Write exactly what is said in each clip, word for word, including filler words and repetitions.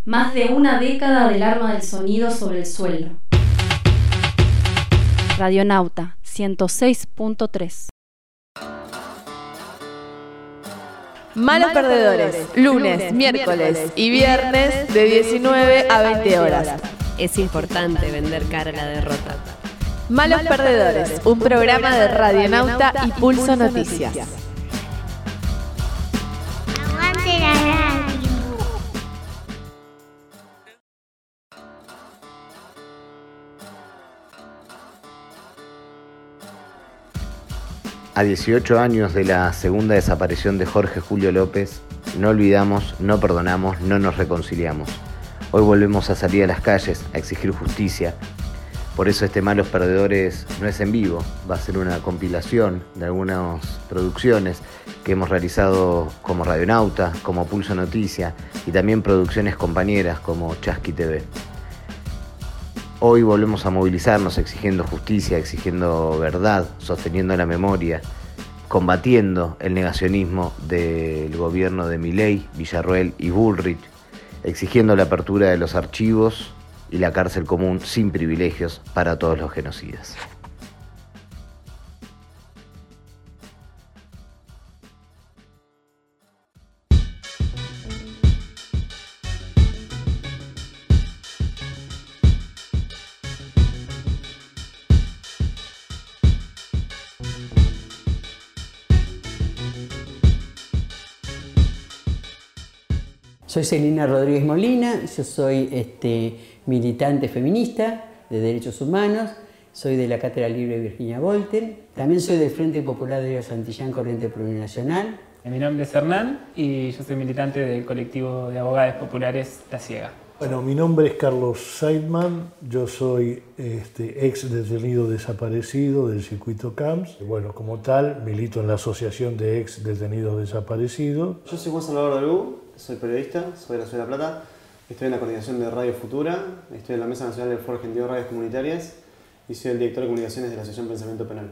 Más de una década del arma del sonido sobre el suelo. Radionauta ciento seis punto tres. Malos Perdedores, lunes, miércoles y viernes de diecinueve a veinte horas. Es importante vender cara a la derrota. Malos Perdedores, un programa de Radionauta y Pulso Noticias. Aguante la radio. A dieciocho años de la segunda desaparición de Jorge Julio López, no olvidamos, no perdonamos, no nos reconciliamos. Hoy volvemos a salir a las calles a exigir justicia. Por eso este Malos Perdedores no es en vivo, va a ser una compilación de algunas producciones que hemos realizado como Radionauta, como Pulso Noticia y también producciones compañeras como Chasqui T V. Hoy volvemos a movilizarnos exigiendo justicia, exigiendo verdad, sosteniendo la memoria, combatiendo el negacionismo del gobierno de Milei, Villarruel y Bullrich, exigiendo la apertura de los archivos y la cárcel común sin privilegios para todos los genocidas. Soy Celina Rodríguez Molina, yo soy este, militante feminista de derechos humanos, soy de la Cátedra Libre Virginia Volten, también soy del Frente Popular de Santillán Corriente Plurinacional. Mi nombre es Hernán y yo soy militante del colectivo de abogadas populares La Ciega. Bueno, mi nombre es Carlos Seidman, yo soy este, ex detenido desaparecido del circuito C A M S. Bueno, como tal, milito en la Asociación de Ex Detenidos Desaparecidos. Yo soy Juan Salvador Dalú, soy periodista, soy de la Ciudad de La Plata, estoy en la coordinación de Radio Futura, estoy en la Mesa Nacional del Foro Argentino de Radios Comunitarias y soy el director de comunicaciones de la Asociación Pensamiento Penal.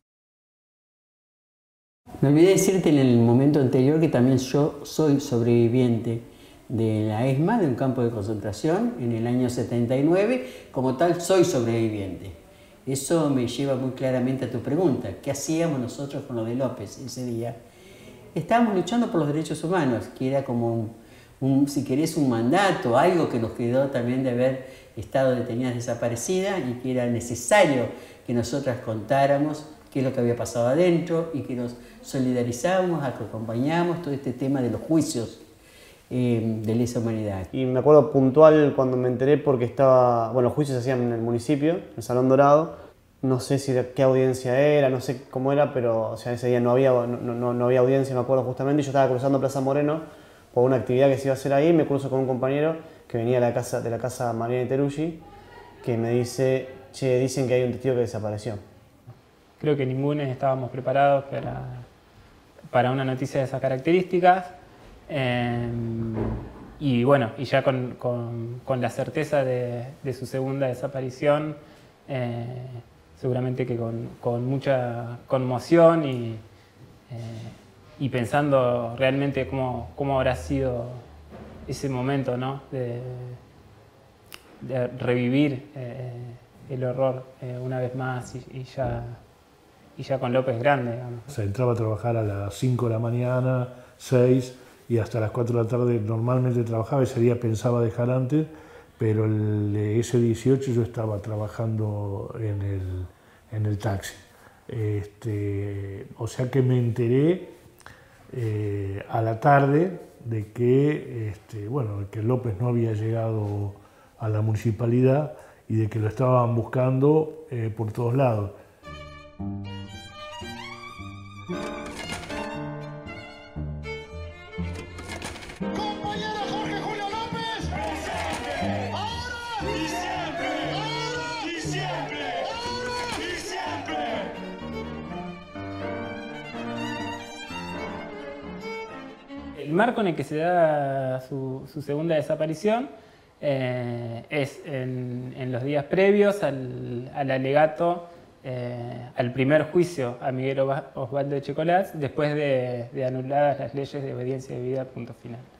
Me olvidé decirte en el momento anterior que también yo soy sobreviviente de la ESMA, de un campo de concentración, en el año setenta y nueve. Como tal, soy sobreviviente. Eso me lleva muy claramente a tu pregunta. ¿Qué hacíamos nosotros con lo de López ese día? Estábamos luchando por los derechos humanos, que era como, un, un, si querés, un mandato, algo que nos quedó también de haber estado detenidas desaparecidas y que era necesario que nosotras contáramos qué es lo que había pasado adentro y que nos solidarizábamos, acompañábamos todo este tema de los juicios eh, de lesa humanidad. Y me acuerdo puntual cuando me enteré porque estaba, bueno, los juicios se hacían en el municipio, en el Salón Dorado. No sé si qué audiencia era, no sé cómo era, pero o sea, ese día no había, no, no, no había audiencia, me acuerdo justamente. Yo estaba cruzando Plaza Moreno por una actividad que se iba a hacer ahí, me cruzo con un compañero que venía de la casa, de la casa Mariana Teruggi, que me dice, che, dicen que hay un testigo que desapareció. Creo que ninguno estábamos preparados para, para una noticia de esas características. Eh, y bueno, y ya con, con, con la certeza de, de su segunda desaparición, eh, seguramente que con, con mucha conmoción y, eh, y pensando realmente cómo, cómo habrá sido ese momento, ¿no? de, de revivir eh, el horror eh, una vez más y, y, ya, y ya con López grande. Digamos. O sea, entraba a trabajar a las cinco de la mañana, seis, y hasta las cuatro de la tarde normalmente trabajaba, ese día pensaba dejar antes, pero el, ese dieciocho yo estaba trabajando en el, en el taxi. Este, o sea que me enteré eh, a la tarde de que, este, bueno, que López no había llegado a la municipalidad y de que lo estaban buscando eh, por todos lados. El marco en el que se da su, su segunda desaparición eh, es en, en los días previos al, al alegato, eh, al primer juicio a Miguel Osvaldo Echecolás, después de, de anuladas las leyes de obediencia debida, punto final.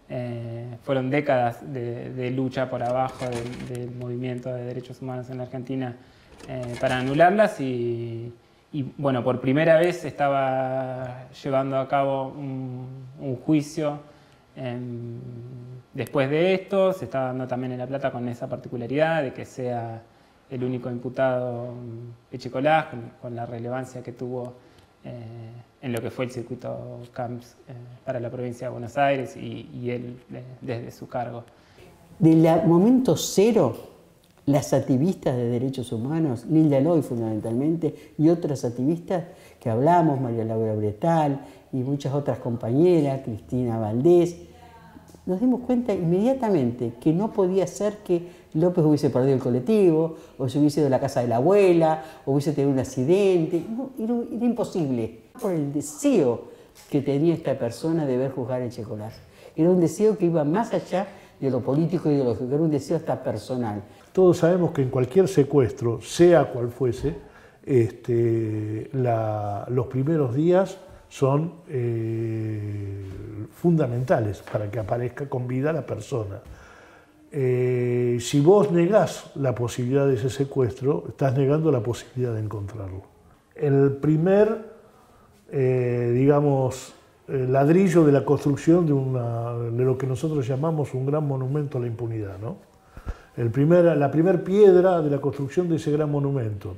Eh, fueron décadas de, de lucha por abajo del, del movimiento de derechos humanos en la Argentina eh, para anularlas y, y bueno, por primera vez se estaba llevando a cabo un, un juicio eh, después de esto. Se está dando también en La Plata con esa particularidad de que sea el único imputado Echecolás, con, con la relevancia que tuvo eh, en lo que fue el circuito Camps eh, para la provincia de Buenos Aires y, y él eh, desde su cargo. Del momento cero, las activistas de derechos humanos, Nilda Loy fundamentalmente, y otras activistas que hablamos, María Laura Bretal y muchas otras compañeras, Cristina Valdés, nos dimos cuenta inmediatamente que no podía ser que López hubiese perdido el colectivo, o se hubiese ido a la casa de la abuela, o hubiese tenido un accidente. No, era, era imposible. Por el deseo que tenía esta persona de ver juzgar a Echecolás. Era un deseo que iba más allá de lo político e ideológico, era un deseo hasta personal. Todos sabemos que en cualquier secuestro, sea cual fuese, este, la, los primeros días son eh, fundamentales para que aparezca con vida la persona. Eh, si vos negás la posibilidad de ese secuestro, estás negando la posibilidad de encontrarlo. El primer, eh, digamos, eh, ladrillo de la construcción de, una, de lo que nosotros llamamos un gran monumento a la impunidad, ¿no? El primer, la primera piedra de la construcción de ese gran monumento.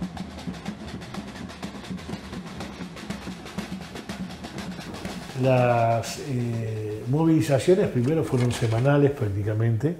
Las eh, movilizaciones primero fueron semanales prácticamente,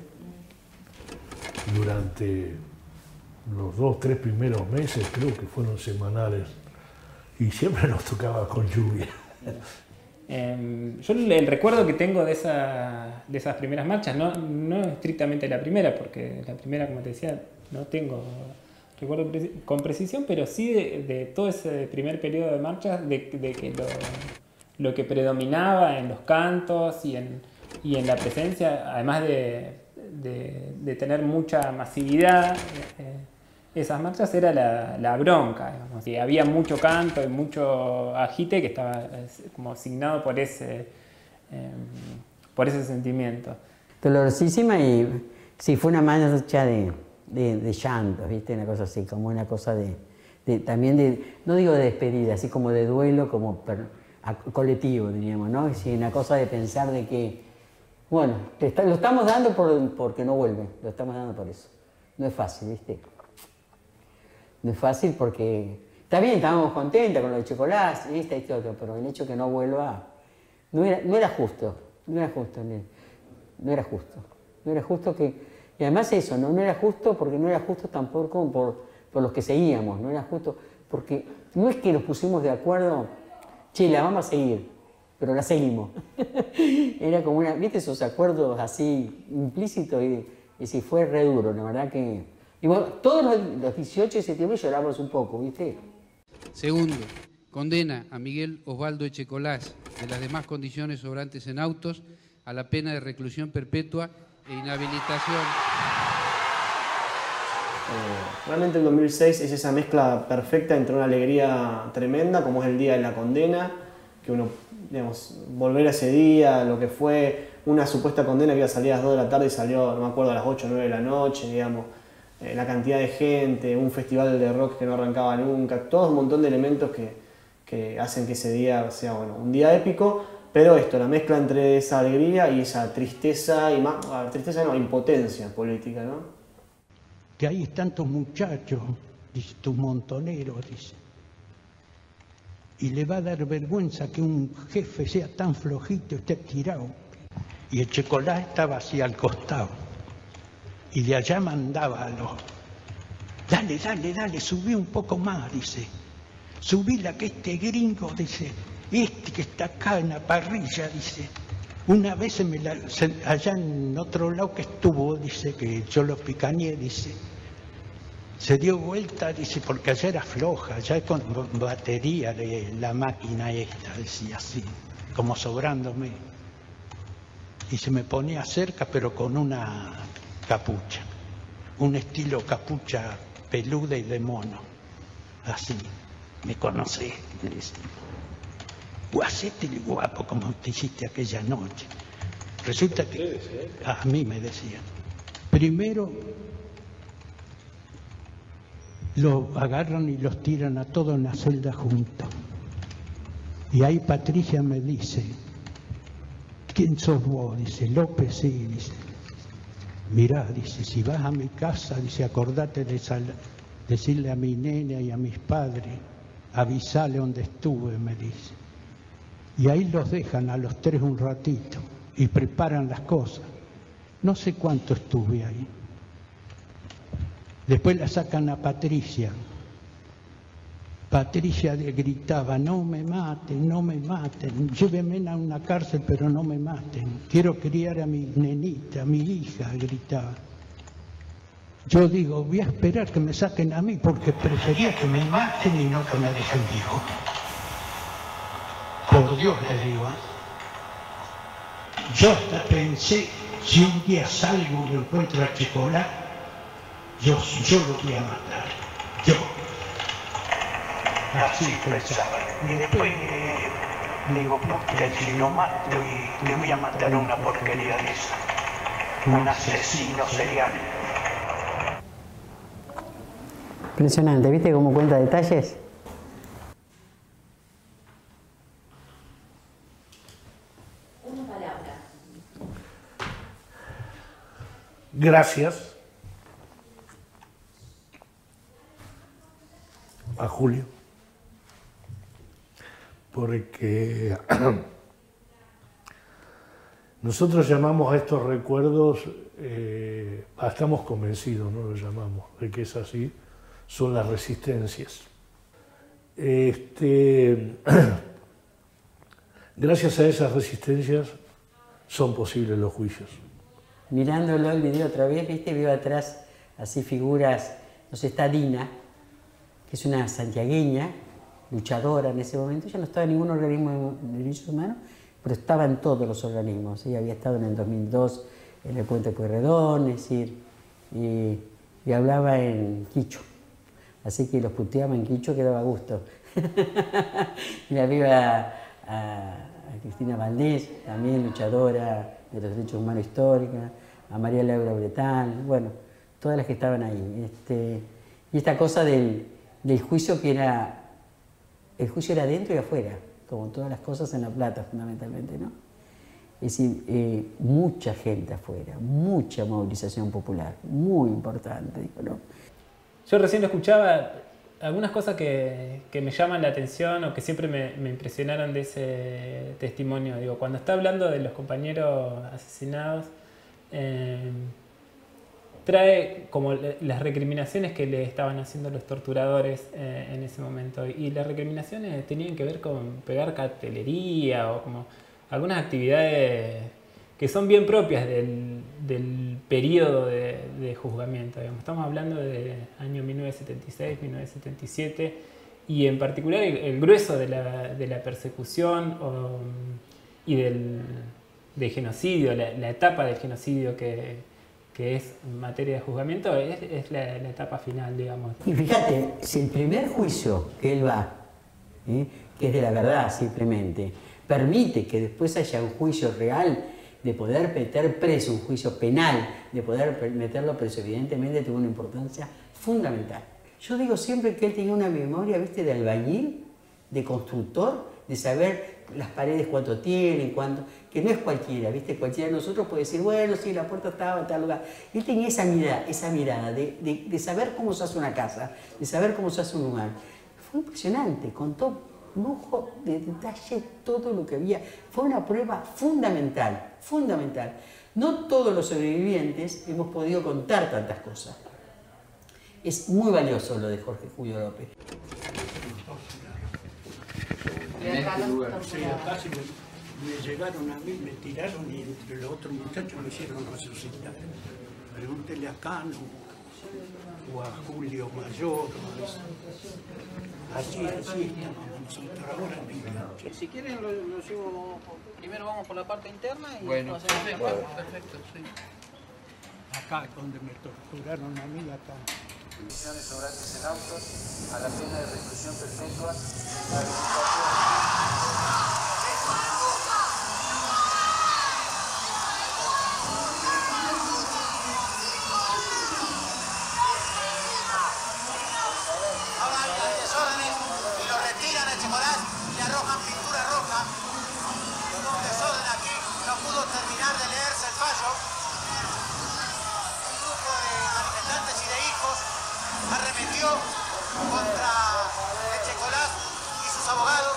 durante los dos, tres primeros meses creo que fueron semanales y siempre nos tocaba con lluvia. Eh, yo el, el recuerdo que tengo de, esa, de esas primeras marchas, no, no estrictamente la primera, porque la primera, como te decía, no tengo recuerdo preci- con precisión, pero sí de, de todo ese primer periodo de marchas, de, de que lo... lo que predominaba en los cantos y en, y en la presencia, además de, de, de tener mucha masividad, eh, esas marchas era la, la bronca, digamos. Y había mucho canto y mucho agite que estaba eh, como asignado por ese, eh, por ese sentimiento. Dolorosísima y sí, fue una marcha de, de, de llantos, ¿viste? Una cosa así, como una cosa de, de también de, no digo de despedida, así como de duelo, como per, a, colectivo, diríamos, ¿no? Es decir, una cosa de pensar de que, bueno, te está, lo estamos dando por, porque no vuelve, lo estamos dando por eso. No es fácil, ¿viste? No es fácil porque, está bien, estábamos contentos con lo de Echecolás, este, este otro, pero el hecho que no vuelva, no era, no era justo, no era justo, no era justo, no era justo que, y además eso, no, no era justo porque no era justo tampoco por, por los que seguíamos, no era justo porque no es que nos pusimos de acuerdo, che, la vamos a seguir, pero la seguimos. Era como una, ¿viste esos acuerdos así implícitos? Y, y sí, fue re duro, la verdad que... Y bueno, todos los, los dieciocho de septiembre lloramos un poco, ¿viste? Segundo, condena a Miguel Osvaldo Echecolás de las demás condiciones sobrantes en autos a la pena de reclusión perpetua e inhabilitación. Eh, realmente el dos mil seis es esa mezcla perfecta entre una alegría tremenda, como es el día de la condena, que uno, digamos, volver a ese día, lo que fue una supuesta condena que iba a salir a las dos de la tarde y salió, no me acuerdo, a las ocho o nueve de la noche, digamos, eh, la cantidad de gente, un festival de rock que no arrancaba nunca, todo un montón de elementos que, que hacen que ese día sea, bueno, un día épico, pero esto, la mezcla entre esa alegría y esa tristeza, y más, tristeza no, impotencia política, ¿no? Que hay tantos muchachos, dice, tus montoneros, dice, y le va a dar vergüenza que un jefe sea tan flojito, esté tirado. Y Echecolás estaba así al costado, y de allá mandaba a los, dale, dale, dale, subí un poco más, dice, subí la que este gringo, dice, este que está acá en la parrilla, dice, una vez se me la, se, allá en otro lado que estuvo, dice, que yo lo picañé, dice, se dio vuelta, dice, porque allá era floja, allá con batería de la máquina esta, decía así, como sobrándome. Y se me ponía cerca, pero con una capucha, un estilo capucha peluda y de mono, así, me conocés, me decía. Hacete el guapo como te hiciste aquella noche. Resulta que a mí me decían, primero los agarran y los tiran a todos en la celda juntos. Y ahí Patricia me dice, ¿quién sos vos? Dice, López, sí, dice. Mirá, dice, si vas a mi casa, dice, acordate de sal decirle a mi nena y a mis padres, avisale donde estuve, me dice. Y ahí los dejan a los tres un ratito y preparan las cosas. No sé cuánto estuve ahí. Después la sacan a Patricia. Patricia le gritaba, no me maten, no me maten, llévenme a una cárcel pero no me maten, quiero criar a mi nenita, a mi hija, gritaba. Yo digo, voy a esperar que me saquen a mí porque prefería que me maten y no que me dejen vivo. Por Dios le digo. Yo hasta pensé, si un día salgo y encuentro a Checolás, yo, yo lo voy a matar, yo. Así pensaba. Y después le digo, puta, si lo mato y le voy a matar una porquería de esa. Un asesino serial. Impresionante, ¿viste cómo cuenta detalles? Una palabra. Gracias a Julio, porque nosotros llamamos a estos recuerdos, eh, estamos convencidos, no lo llamamos, de que es así, son las resistencias. Este, gracias a esas resistencias son posibles los juicios. Mirándolo el video otra vez, viste, veo atrás así figuras, no sé, está Dina, que es una santiagueña, luchadora en ese momento, ya no estaba en ningún organismo de derechos humanos, pero estaba en todos los organismos, ¿sí? Había estado en el dos mil dos en el Puente Pueyrredón, es decir, y, y hablaba en quicho, así que los puteaba en quicho que daba gusto. Y la vi a, a, a Cristina Valdés, también luchadora de los derechos humanos histórica, a María Laura Bretal, bueno, todas las que estaban ahí. Este, y esta cosa del, del juicio que era, el juicio era dentro y afuera, como todas las cosas en La Plata fundamentalmente, ¿no? Es decir, eh, mucha gente afuera, mucha movilización popular, muy importante, ¿no? Yo recién lo escuchaba, algunas cosas que, que me llaman la atención o que siempre me, me impresionaron de ese testimonio. Digo, cuando está hablando de los compañeros asesinados, eh, trae como las recriminaciones que le estaban haciendo los torturadores eh, en ese momento. Y las recriminaciones tenían que ver con pegar cartelería o como algunas actividades que son bien propias del, del periodo de, de juzgamiento. Digamos. Estamos hablando de año mil novecientos setenta y seis, mil novecientos setenta y siete, y en particular el, el grueso de la, de la persecución o, y del, del genocidio, la, la etapa del genocidio que, que es materia de juzgamiento, es, es la, la etapa final, digamos. Y fíjate, si el primer juicio que él va, ¿eh? que es de la verdad simplemente, permite que después haya un juicio real, de poder meter preso, un juicio penal, de poder meterlo preso, evidentemente tuvo una importancia fundamental. Yo digo siempre que él tenía una memoria, ¿viste?, de albañil, de constructor, de saber las paredes cuánto tienen, cuánto, que no es cualquiera, ¿viste? Cualquiera de nosotros puede decir, bueno, sí, la puerta estaba en tal lugar. Él tenía esa mirada, esa mirada de, de, de saber cómo se hace una casa, de saber cómo se hace un lugar. Fue impresionante, contó lujo de detalle todo lo que había. Fue una prueba fundamental, fundamental. No todos los sobrevivientes hemos podido contar tantas cosas. Es muy valioso lo de Jorge Julio López. Sí, acá sí me, me llegaron a mí, me tiraron y entre los otros muchachos me hicieron resucitar. Pregúntele a Cano o a Julio Mayor. Así, así estamos nosotros ahora mismo. Si quieren, lo, lo sigo. Primero vamos por la parte interna y bueno, después hacemos perfecto, la parte. perfecto, sí. Acá donde me torturaron a mí, acá. Condiciones sobrantes en autos, a la pena de reclusión perpetua, la juicio contra Echecolás y sus abogados.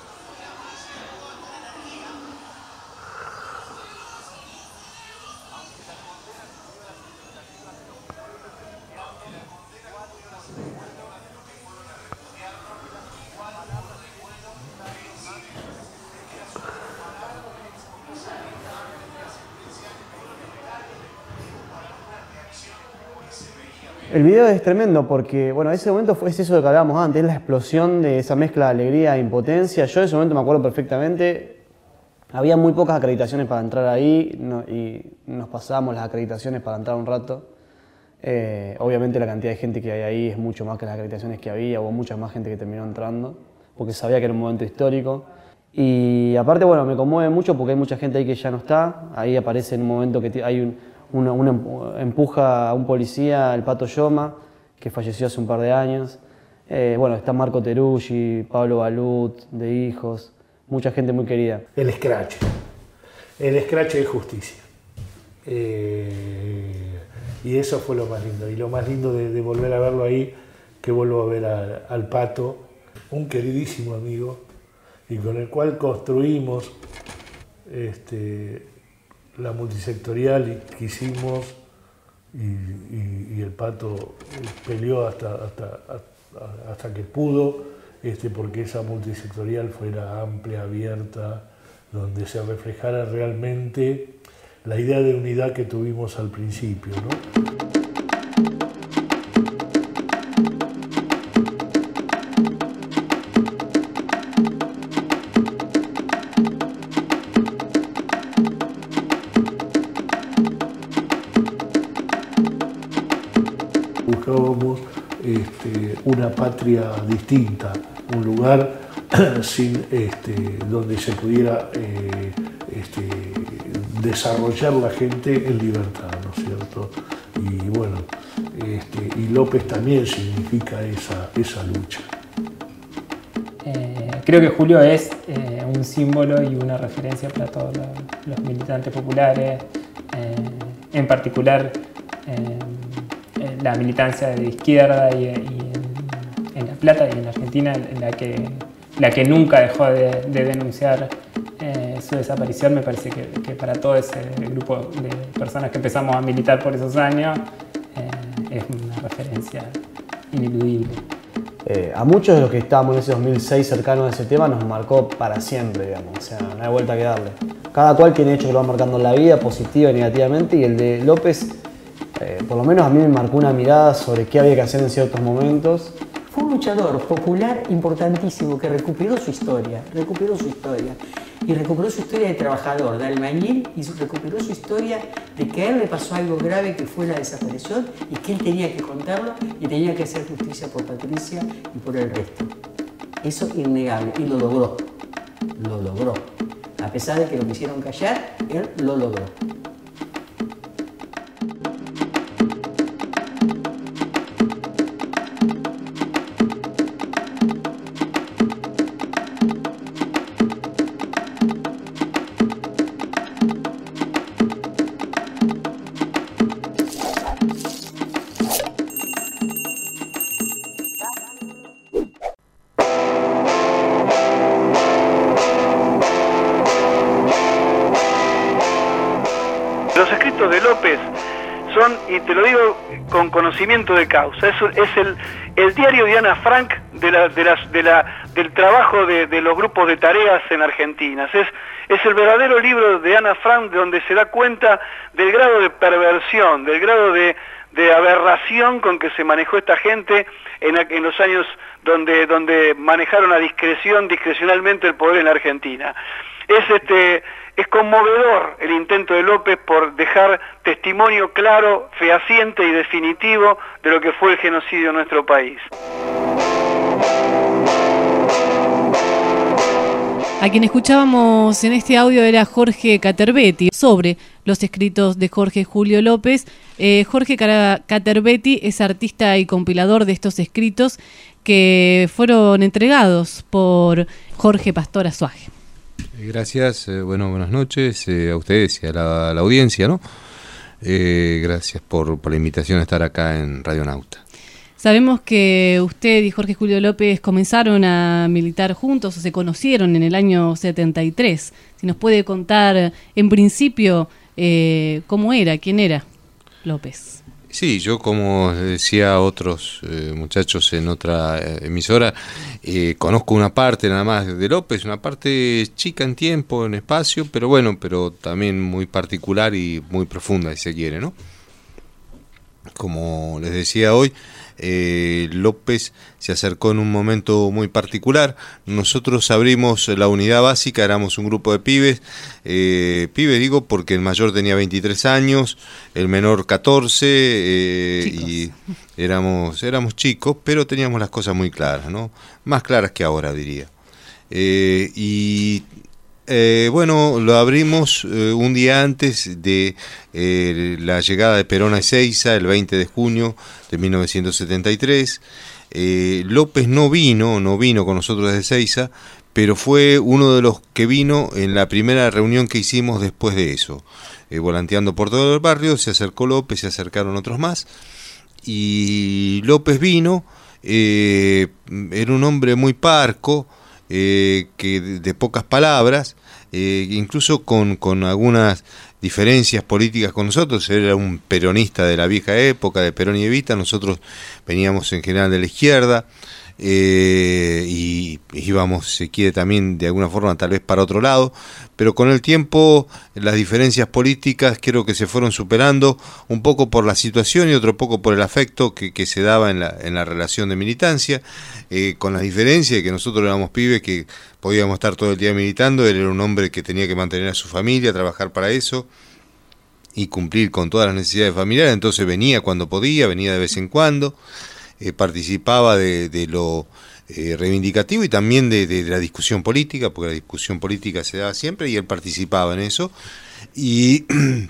El video es tremendo porque, bueno, ese momento fue, es eso de que hablábamos antes, es la explosión de esa mezcla de alegría e impotencia. Yo de ese momento me acuerdo perfectamente, había muy pocas acreditaciones para entrar ahí no, y nos pasábamos las acreditaciones para entrar un rato. Eh, obviamente la cantidad de gente que hay ahí es mucho más que las acreditaciones que había, hubo mucha más gente que terminó entrando, porque sabía que era un momento histórico. Y aparte, bueno, me conmueve mucho porque hay mucha gente ahí que ya no está, ahí aparece en un momento que hay un... Una, una empuja a un policía, el Pato Yoma, que falleció hace un par de años. Eh, bueno, está Marco Teruggi, Pablo Balut, de Hijos, mucha gente muy querida. El escrache, el escrache de justicia. Eh, y eso fue lo más lindo. Y lo más lindo de, de volver a verlo ahí, que vuelvo a ver a, al Pato, un queridísimo amigo, y con el cual construimos este, la multisectorial que hicimos y, y, y el Pato peleó hasta, hasta, hasta, hasta que pudo, este, porque esa multisectorial fuera amplia, abierta, donde se reflejara realmente la idea de unidad que tuvimos al principio, ¿no? Buscábamos este, una patria distinta, un lugar sin, este, donde se pudiera eh, este, desarrollar la gente en libertad, ¿no es cierto? Y bueno, este, y López también significa esa, esa lucha. Eh, creo que Julio es eh, un símbolo y una referencia para todos los, los militantes populares, eh, en particular eh, la militancia de izquierda y, y en, en La Plata y en Argentina, en la que, la que nunca dejó de, de denunciar eh, su desaparición. Me parece que, que para todo ese grupo de personas que empezamos a militar por esos años eh, es una referencia ineludible. Eh, a muchos de los que estábamos en ese dos mil seis cercanos a ese tema nos marcó para siempre, digamos, o sea, no hay vuelta que darle. Cada cual tiene hechos que lo van marcando en la vida, positiva y negativamente, y el de López, eh, por lo menos a mí me marcó una mirada sobre qué había que hacer en ciertos momentos. Fue un luchador popular importantísimo que recuperó su historia, recuperó su historia. Y recuperó su historia de trabajador, de albañil, y recuperó su historia de que a él le pasó algo grave que fue la desaparición y que él tenía que contarlo y tenía que hacer justicia por Patricia y por el resto. Eso es innegable, y lo logró, lo logró. A pesar de que lo quisieron callar, él lo logró. Los escritos de López son, y te lo digo con conocimiento de causa, es, es el, el diario de Ana Frank de la, de las, de la, del trabajo de, de los grupos de tareas en Argentina. Es, es el verdadero libro de Ana Frank donde se da cuenta del grado de perversión, del grado de, de aberración con que se manejó esta gente en, en los años donde, donde manejaron a discreción, discrecionalmente el poder en la Argentina. Es este... Es conmovedor el intento de López por dejar testimonio claro, fehaciente y definitivo de lo que fue el genocidio en nuestro país. A quien escuchábamos en este audio era Jorge Caterbetti, sobre los escritos de Jorge Julio López. Eh, Jorge Caterbetti es artista y compilador de estos escritos que fueron entregados por Jorge Pastor Azuaje. Gracias, eh, bueno, buenas noches eh, a ustedes y a la, a la audiencia, ¿no? Eh, gracias por, por la invitación a estar acá en Radio Nauta. Sabemos que usted y Jorge Julio López comenzaron a militar juntos o se conocieron en el año setenta y tres. Si nos puede contar en principio eh, cómo era, quién era López. Sí, yo como decía a otros eh, muchachos en otra eh, emisora, eh, conozco una parte nada más de López, una parte chica en tiempo, en espacio, pero bueno, pero también muy particular y muy profunda, si se quiere, ¿no? Como les decía hoy, eh, López se acercó en un momento muy particular. Nosotros abrimos la unidad básica, éramos un grupo de pibes, eh, pibes digo porque el mayor tenía veintitrés años, el menor catorce, eh, y éramos, éramos chicos, pero teníamos las cosas muy claras, ¿no? Más claras que ahora, diría. Eh, y Eh, bueno, lo abrimos eh, un día antes de eh, la llegada de Perón a Ezeiza, el veinte de junio de mil novecientos setenta y tres. Eh, López no vino, no vino con nosotros desde Ezeiza, pero fue uno de los que vino en la primera reunión que hicimos después de eso. Eh, volanteando por todo el barrio, se acercó López, se acercaron otros más, y López vino, eh, era un hombre muy parco, Eh, que de, de pocas palabras, eh, incluso con, con algunas diferencias políticas con nosotros. Él era un peronista de la vieja época, de Perón y Evita, nosotros veníamos en general de la izquierda, eh, y íbamos, se quiere, también de alguna forma tal vez para otro lado, pero con el tiempo las diferencias políticas creo que se fueron superando, un poco por la situación y otro poco por el afecto que, que se daba en la, en la relación de militancia, eh, con la diferencia de que nosotros éramos pibes que podíamos estar todo el día militando. Él era un hombre que tenía que mantener a su familia, trabajar para eso y cumplir con todas las necesidades familiares, entonces venía cuando podía, venía de vez en cuando, eh, participaba de, de lo eh, reivindicativo y también de, de, de la discusión política, porque la discusión política se daba siempre y él participaba en eso. Y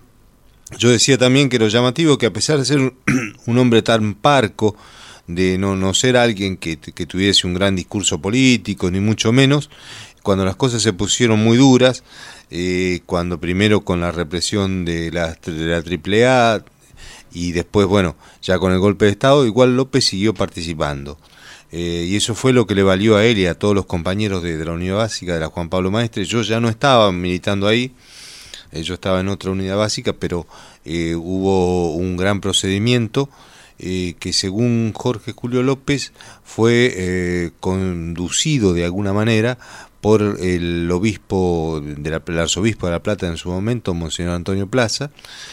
yo decía también que lo llamativo que a pesar de ser un, un hombre tan parco, de no, no ser alguien que, que tuviese un gran discurso político, ni mucho menos, cuando las cosas se pusieron muy duras, eh, cuando primero con la represión de la, de la triple A y después, bueno, ya con el golpe de Estado, igual López siguió participando. Eh, y eso fue lo que le valió a él y a todos los compañeros de, de la unidad básica, de la Juan Pablo Maestre. Yo ya no estaba militando ahí, eh, yo estaba en otra unidad básica, pero eh, hubo un gran procedimiento Eh, que según Jorge Julio López fue eh, conducido de alguna manera por el obispo, de la, el arzobispo de La Plata en su momento, Monseñor Antonio Plaza.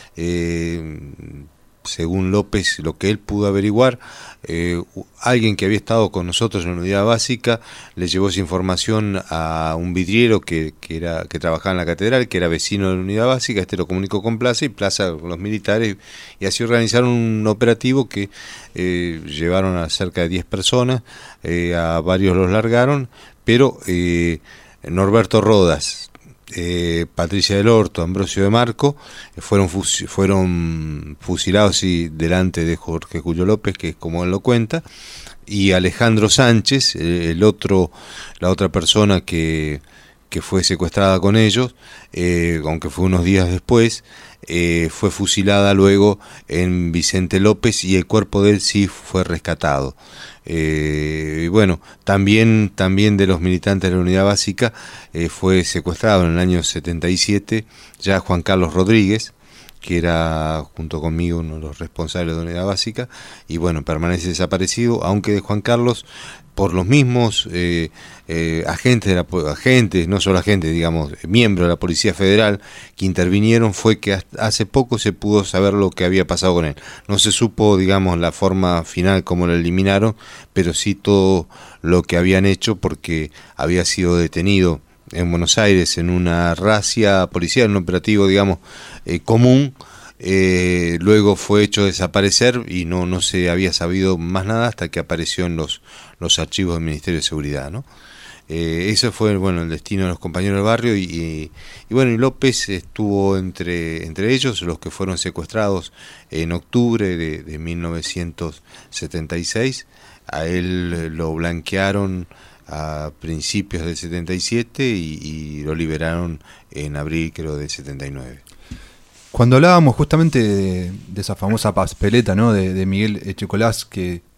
Eh, según López, lo que él pudo averiguar, eh, alguien que había estado con nosotros en la unidad básica le llevó esa información a un vidriero que, que, era, que trabajaba en la catedral, que era vecino de la unidad básica. Este lo comunicó con Plaza y Plaza con los militares, y así organizaron un operativo que eh, llevaron a cerca de diez personas, eh, a varios los largaron, pero eh, Norberto Rodas, Eh, Patricia del Horto, Ambrosio de Marco, eh, fueron, fus fueron fusilados y delante de Jorge Julio López, que es como él lo cuenta, y Alejandro Sánchez, eh, el otro, la otra persona que, que fue secuestrada con ellos, eh, aunque fue unos días después, eh, fue fusilada luego en Vicente López, y el cuerpo de él sí fue rescatado. Eh, y bueno, también, también de los militantes de la unidad básica eh, fue secuestrado en el año setenta y siete ya Juan Carlos Rodríguez, que era junto conmigo uno de los responsables de la unidad básica, y bueno, permanece desaparecido, aunque de Juan Carlos, por los mismos eh, eh, agentes, de la, agentes, no solo agentes, digamos, miembros de la Policía Federal que intervinieron, fue que hace poco se pudo saber lo que había pasado con él. No se supo, digamos, la forma final como lo eliminaron, pero sí todo lo que habían hecho, porque había sido detenido en Buenos Aires en una razzia policial, un operativo, digamos, eh, común. Eh, luego fue hecho desaparecer y no, no se había sabido más nada hasta que apareció en los, los archivos del Ministerio de Seguridad, ¿no? Eh, ese fue, bueno, el destino de los compañeros del barrio, y, y, y bueno, y López estuvo entre, entre ellos, los que fueron secuestrados en octubre de, de mil novecientos setenta y seis. A él lo blanquearon a principios del setenta y siete y, y lo liberaron en abril, creo, del setenta y nueve. Cuando hablábamos justamente de, de esa famosa papeleta, ¿no?, de, de Miguel Echecolás, que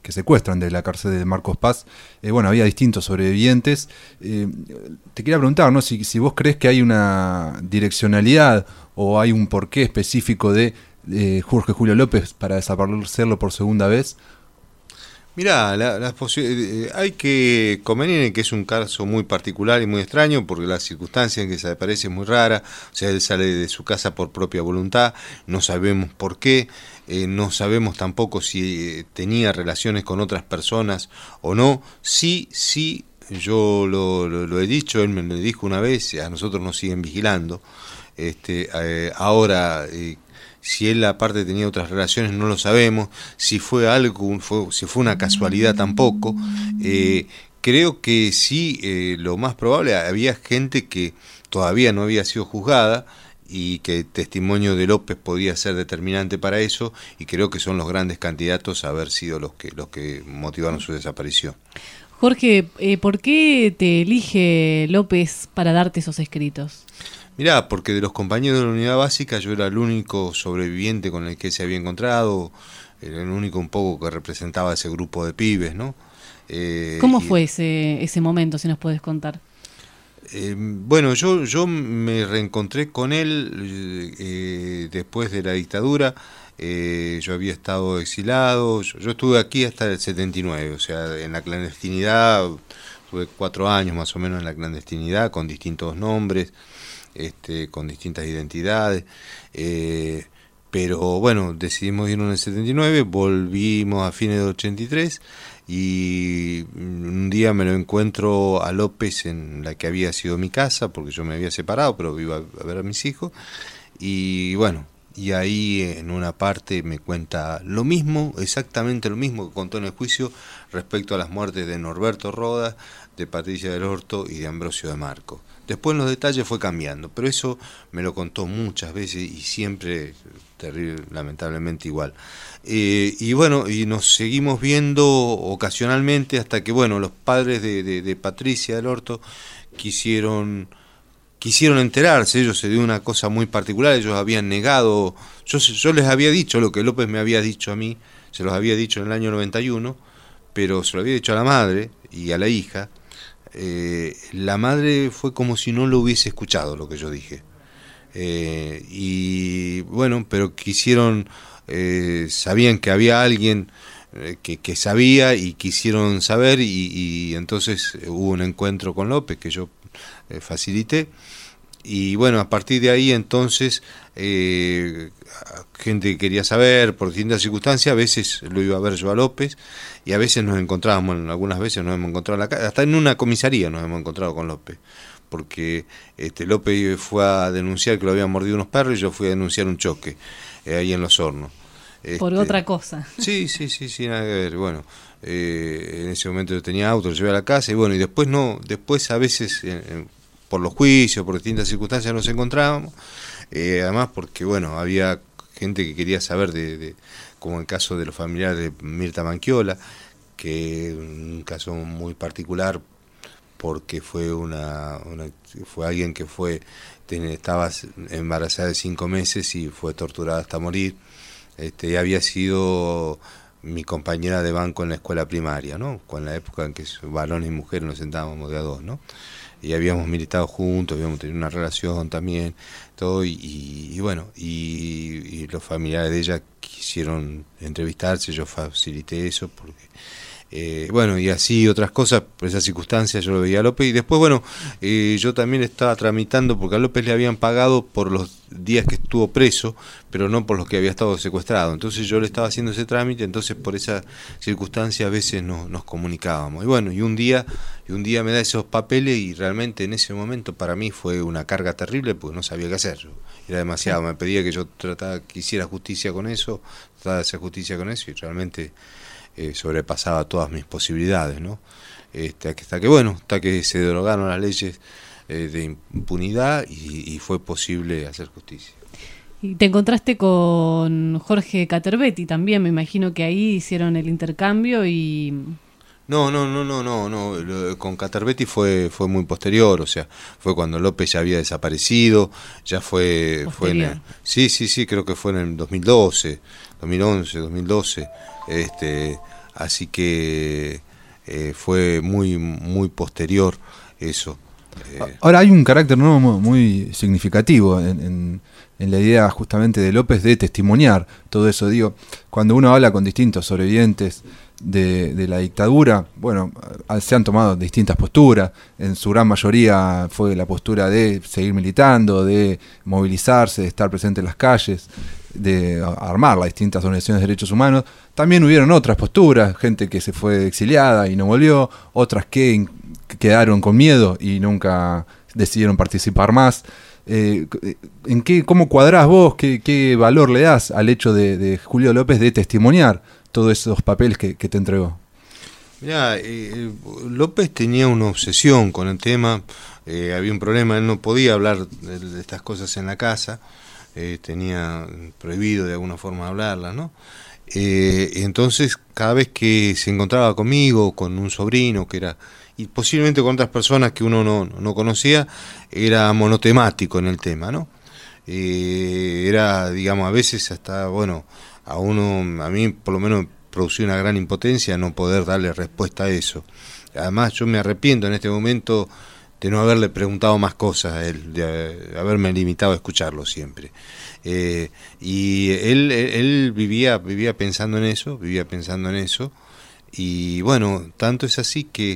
que secuestran de la cárcel de Marcos Paz, eh, bueno, había distintos sobrevivientes. Eh, te quería preguntar, ¿no? Si, si vos crees que hay una direccionalidad o hay un porqué específico de eh, Jorge Julio López para desaparecerlo por segunda vez. Mirá, la, la eh, hay que convenir en que es un caso muy particular y muy extraño, porque la circunstancia en que se desaparece es muy rara. O sea, él sale de su casa por propia voluntad, no sabemos por qué, eh, no sabemos tampoco si eh, tenía relaciones con otras personas o no. Sí, sí, yo lo, lo, lo he dicho, él me lo dijo una vez, a nosotros nos siguen vigilando. Este, eh, ahora... Eh, Si él aparte tenía otras relaciones no lo sabemos, si fue algo, fue, si fue una casualidad tampoco. Eh, creo que sí, eh, lo más probable, había gente que todavía no había sido juzgada y que el testimonio de López podía ser determinante para eso, y creo que son los grandes candidatos a haber sido los que, los que motivaron su desaparición. Jorge, eh, ¿por qué te elige López para darte esos escritos? Mirá, porque de los compañeros de la unidad básica yo era el único sobreviviente con el que se había encontrado, era el único un poco que representaba ese grupo de pibes, ¿no? Eh, ¿Cómo y, fue ese, ese momento, si nos puedes contar? Eh, bueno, yo, yo me reencontré con él eh, después de la dictadura. Eh, yo había estado exilado, yo, yo estuve aquí hasta el setenta y nueve, o sea, en la clandestinidad, tuve cuatro años más o menos en la clandestinidad, con distintos nombres. Este, con distintas identidades, eh, pero bueno, decidimos irnos en el setenta y nueve, volvimos a fines del ochenta y tres y un día me lo encuentro a López en la que había sido mi casa, porque yo me había separado, pero iba a ver a mis hijos, y bueno, y ahí en una parte me cuenta lo mismo, exactamente lo mismo que contó en el juicio respecto a las muertes de Norberto Rodas, de Patricia del Horto y de Ambrosio de Marco. Después en los detalles fue cambiando, pero eso me lo contó muchas veces y siempre terrible, lamentablemente igual. Eh, y bueno, y nos seguimos viendo ocasionalmente hasta que, bueno, los padres de, de, de Patricia del Horto quisieron, quisieron enterarse, ellos se dio una cosa muy particular, ellos habían negado, yo, yo les había dicho lo que López me había dicho a mí, se los había dicho en el año noventa y uno, pero se lo había dicho a la madre y a la hija. Eh, la madre fue como si no lo hubiese escuchado lo que yo dije, eh, y bueno, pero quisieron, eh, sabían que había alguien eh, que, que sabía y quisieron saber, y, y entonces hubo un encuentro con López que yo eh, facilité, y bueno, a partir de ahí entonces eh, gente que quería saber por distintas circunstancias, a veces lo iba a ver yo a López y a veces nos encontrábamos, bueno, algunas veces nos hemos encontrado en la calle, hasta en una comisaría nos hemos encontrado con López, porque este López fue a denunciar que lo habían mordido unos perros y yo fui a denunciar un choque eh, ahí en Los Hornos. Por este, otra cosa. Sí, sí, sí, sí, nada que ver. Bueno, eh, en ese momento yo tenía auto, lo llevé a la casa y bueno, y después no, después a veces eh, por los juicios, por distintas circunstancias nos encontrábamos, eh, además porque bueno, había gente que quería saber de, de como el caso de los familiares de Mirta Manchiola, que es un caso muy particular porque fue una, una fue alguien que fue ten, estaba embarazada de cinco meses y fue torturada hasta morir. Este, había sido mi compañera de banco en la escuela primaria, ¿no? Con la época en que varones y mujeres nos sentábamos de a dos, ¿no? Y habíamos militado juntos, habíamos tenido una relación también, todo, y, y, y bueno, y, y los familiares de ella quisieron entrevistarse, yo facilité eso, porque, eh, bueno, y así otras cosas, por esas circunstancias yo lo veía a López, y después, bueno, eh, yo también estaba tramitando, porque a López le habían pagado por los días que estuvo preso, pero no por los que había estado secuestrado, entonces yo le estaba haciendo ese trámite, entonces por esa circunstancia a veces nos, nos comunicábamos, y bueno, y un día y un día me da esos papeles y realmente en ese momento para mí fue una carga terrible porque no sabía qué hacer, yo, era demasiado, me pedía que yo tratara, que hiciera justicia con eso, trataba de hacer justicia con eso y realmente eh, sobrepasaba todas mis posibilidades, ¿no? Este, hasta que bueno, hasta que se derogaron las leyes eh, de impunidad y, y fue posible hacer justicia. Y te encontraste con Jorge Caterbetti también, me imagino que ahí hicieron el intercambio y... No, no, no, no, no, no. Con Caterbetti fue fue muy posterior, o sea, fue cuando López ya había desaparecido, ya fue fue en el, sí, sí, sí, creo que fue en el dos mil doce, dos mil once, dos mil doce. Este, así que eh, fue muy, muy posterior eso. Eh, Ahora hay un carácter, ¿no?, muy significativo en, en, en la idea justamente de López de testimoniar todo eso. Digo, cuando uno habla con distintos sobrevivientes de, de la dictadura, bueno, se han tomado distintas posturas. En su gran mayoría fue la postura de seguir militando, de movilizarse, de estar presente en las calles, de armar las distintas organizaciones de derechos humanos. También hubieron otras posturas, gente que se fue exiliada y no volvió, otras que quedaron con miedo y nunca decidieron participar más. Eh, ¿en qué, ¿Cómo cuadrás vos? ¿Qué, qué valor le das al hecho de, de Julio López de testimoniar todos esos papeles que, que te entregó? Mirá, eh, López tenía una obsesión con el tema, eh, había un problema, él no podía hablar de, de estas cosas en la casa, eh, tenía prohibido de alguna forma hablarlas, ¿no? Eh, entonces, cada vez que se encontraba conmigo, con un sobrino que era, y posiblemente con otras personas que uno no, no conocía, era monotemático en el tema, ¿no? Eh, era, digamos, a veces hasta, bueno, a uno, a mí por lo menos producía una gran impotencia no poder darle respuesta a eso. Además, yo me arrepiento en este momento de no haberle preguntado más cosas a él, de haberme limitado a escucharlo siempre. Eh, y él, él vivía, vivía pensando en eso, vivía pensando en eso, y bueno, tanto es así que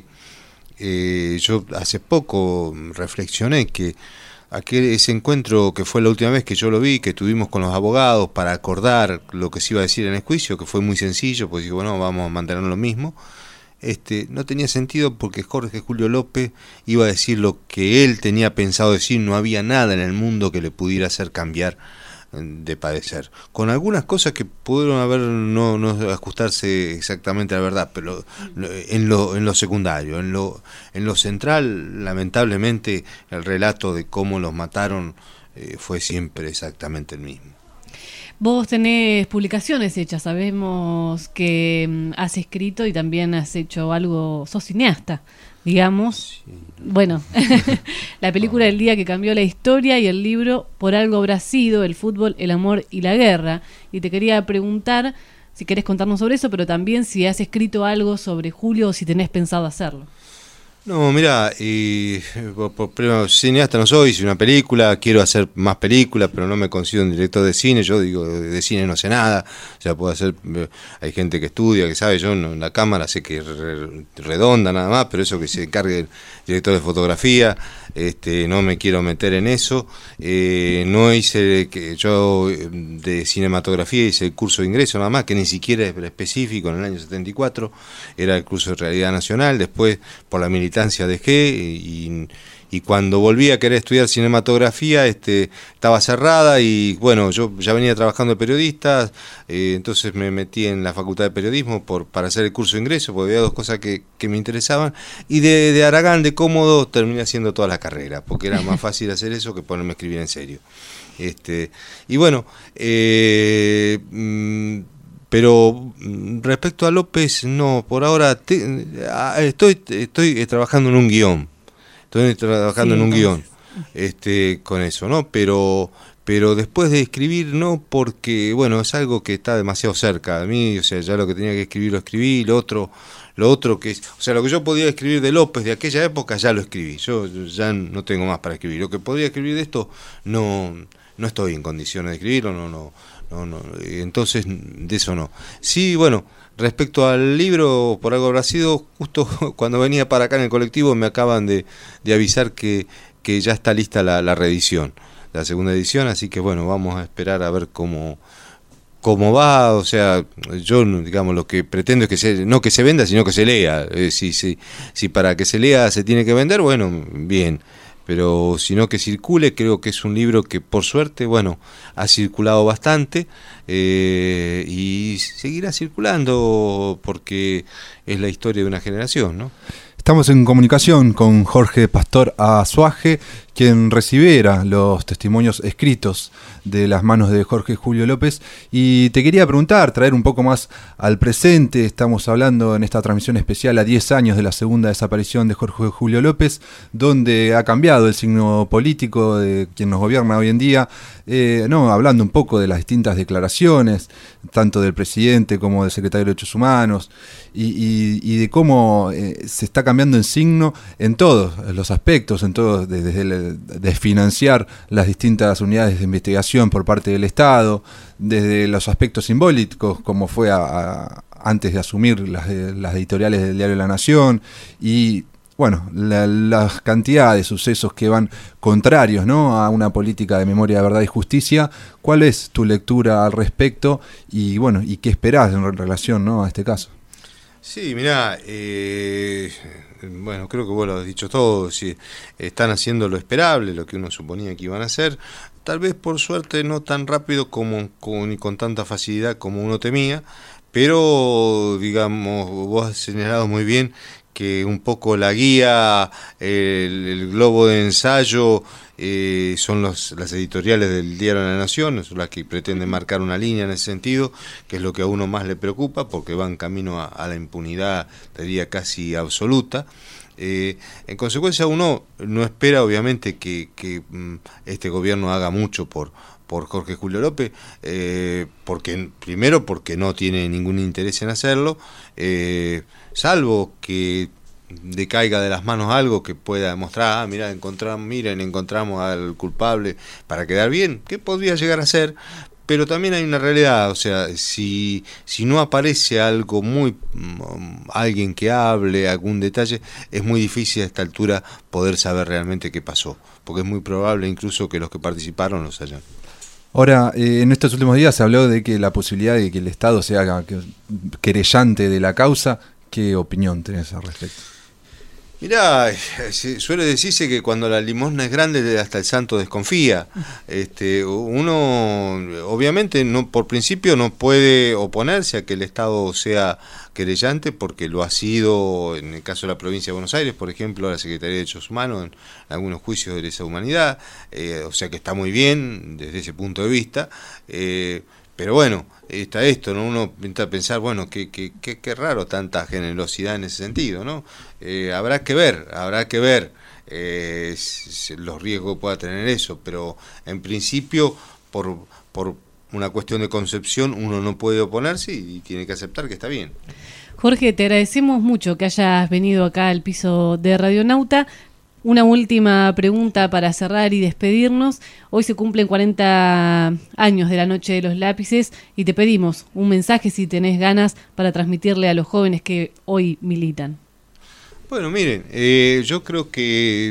eh, yo hace poco reflexioné que aquel, ese encuentro que fue la última vez que yo lo vi, que tuvimos con los abogados para acordar lo que se iba a decir en el juicio, que fue muy sencillo, pues digo, bueno, vamos a mantener lo mismo. Este, no tenía sentido porque Jorge Julio López iba a decir lo que él tenía pensado decir, no había nada en el mundo que le pudiera hacer cambiar de padecer, con algunas cosas que pudieron haber no, no ajustarse exactamente a la verdad, pero en lo, en lo secundario, en lo, en lo central, lamentablemente el relato de cómo los mataron eh, fue siempre exactamente el mismo. Vos tenés publicaciones hechas, sabemos que mm, has escrito y también has hecho algo, sos cineasta, digamos. Sí. Bueno, la película El día que cambió la historia y el libro Por algo habrá sido, el fútbol, el amor y la guerra. Y te quería preguntar si querés contarnos sobre eso, pero también si has escrito algo sobre Julio o si tenés pensado hacerlo. No, mira, y, por, por, primero, cineasta no soy, hice una película, quiero hacer más películas, pero no me considero un director de cine, yo digo, de cine no sé nada, o sea, puedo hacer, hay gente que estudia, que sabe, yo en la cámara sé que es re, redonda nada más, pero eso que se encargue el director de fotografía, este, no me quiero meter en eso, eh, no hice, que yo de cinematografía hice el curso de ingreso nada más, que ni siquiera es específico, en el año setenta y cuatro, era el curso de realidad nacional, después por la militancia dejé y, y cuando volví a querer estudiar cinematografía este, estaba cerrada y bueno, yo ya venía trabajando de periodista, eh, entonces me metí en la facultad de periodismo por, para hacer el curso de ingreso, porque había dos cosas que, que me interesaban y de, de Aragán, de cómodo, terminé haciendo toda la carrera, porque era más fácil hacer eso que ponerme a escribir en serio. Este, y bueno, eh, mmm, pero respecto a López, no, por ahora te, estoy estoy trabajando en un guión, estoy trabajando sí, en un guión, este, con eso, ¿no? Pero pero después de escribir, no, porque, bueno, es algo que está demasiado cerca de mí, o sea, ya lo que tenía que escribir lo escribí, lo otro, lo otro que es, o sea, lo que yo podía escribir de López de aquella época ya lo escribí, yo ya no tengo más para escribir, lo que podría escribir de esto, no, no estoy en condiciones de escribirlo, no, no. No, no, entonces de eso no. Sí, bueno, respecto al libro, por algo habrá sido, justo cuando venía para acá en el colectivo me acaban de, de avisar que, que ya está lista la, la reedición, la segunda edición, así que bueno, vamos a esperar a ver cómo, cómo va, o sea, yo digamos lo que pretendo es que se, no que se venda, sino que se lea, eh, si, si, si para que se lea se tiene que vender, bueno, bien. Pero sino que circule, creo que es un libro que por suerte, bueno, ha circulado bastante eh, y seguirá circulando porque es la historia de una generación, ¿no? estamos en comunicación con Jorge Pastor Azuaje, quien recibiera los testimonios escritos de las manos de Jorge Julio López. Y te quería preguntar, traer un poco más al presente. Estamos hablando en esta transmisión especial a diez años de la segunda desaparición de Jorge Julio López, donde ha cambiado el signo político de quien nos gobierna hoy en día. Eh, no, hablando un poco de las distintas declaraciones, tanto del presidente como del secretario de Derechos Humanos, y, y, y de cómo eh, se está cambiando el signo en todos los aspectos, en todos, desde el desfinanciar las distintas unidades de investigación por parte del Estado, desde los aspectos simbólicos, como fue a, a, antes de asumir las, las editoriales del diario La Nación, y bueno, la, la cantidad de sucesos que van contrarios, ¿no?, a una política de memoria, verdad y justicia. ¿Cuál es tu lectura al respecto y bueno, y qué esperás en relación, ¿no?, a este caso? Sí, mirá, eh, bueno, creo que vos lo has dicho todo. Si están haciendo lo esperable, lo que uno suponía que iban a hacer, tal vez por suerte no tan rápido como, como ni con tanta facilidad como uno temía, pero digamos, vos has señalado muy bien que un poco la guía, el, el globo de ensayo, eh, son los, las editoriales del diario La Nación, son las que pretenden marcar una línea en ese sentido, que es lo que a uno más le preocupa, porque van camino a, a la impunidad, te diría casi absoluta. Eh, en consecuencia, uno no espera obviamente que, que mm, este gobierno haga mucho por por Jorge Julio López, eh, porque primero porque no tiene ningún interés en hacerlo, eh, salvo que decaiga de las manos algo que pueda demostrar, ah, mira, encontramos, miren, encontramos al culpable para quedar bien, que podría llegar a ser, pero también hay una realidad, o sea, si, si no aparece algo muy, um, alguien que hable, algún detalle, es muy difícil a esta altura poder saber realmente qué pasó, porque es muy probable incluso que los que participaron los hayan. Ahora, eh, en estos últimos días se habló de que la posibilidad de que el Estado sea querellante de la causa. ¿Qué opinión tenés al respecto? Mirá, suele decirse que cuando la limosna es grande hasta el santo desconfía. Este, uno obviamente no, por principio no puede oponerse a que el Estado sea querellante, porque lo ha sido en el caso de la provincia de Buenos Aires, por ejemplo, la Secretaría de Derechos Humanos en algunos juicios de lesa humanidad, eh, o sea que está muy bien desde ese punto de vista, eh, pero bueno, está esto, ¿no? Uno intenta pensar, bueno, qué, qué, qué, qué raro tanta generosidad en ese sentido, ¿no? Eh, habrá que ver, habrá que ver eh, los riesgos que pueda tener eso, pero en principio, por, por una cuestión de concepción, uno no puede oponerse y tiene que aceptar que está bien. Jorge, te agradecemos mucho que hayas venido acá al piso de Radionauta. Una última pregunta para cerrar y despedirnos. Hoy se cumplen cuarenta años de la Noche de los Lápices y te pedimos un mensaje, si tenés ganas, para transmitirle a los jóvenes que hoy militan. Bueno, miren, eh, yo creo que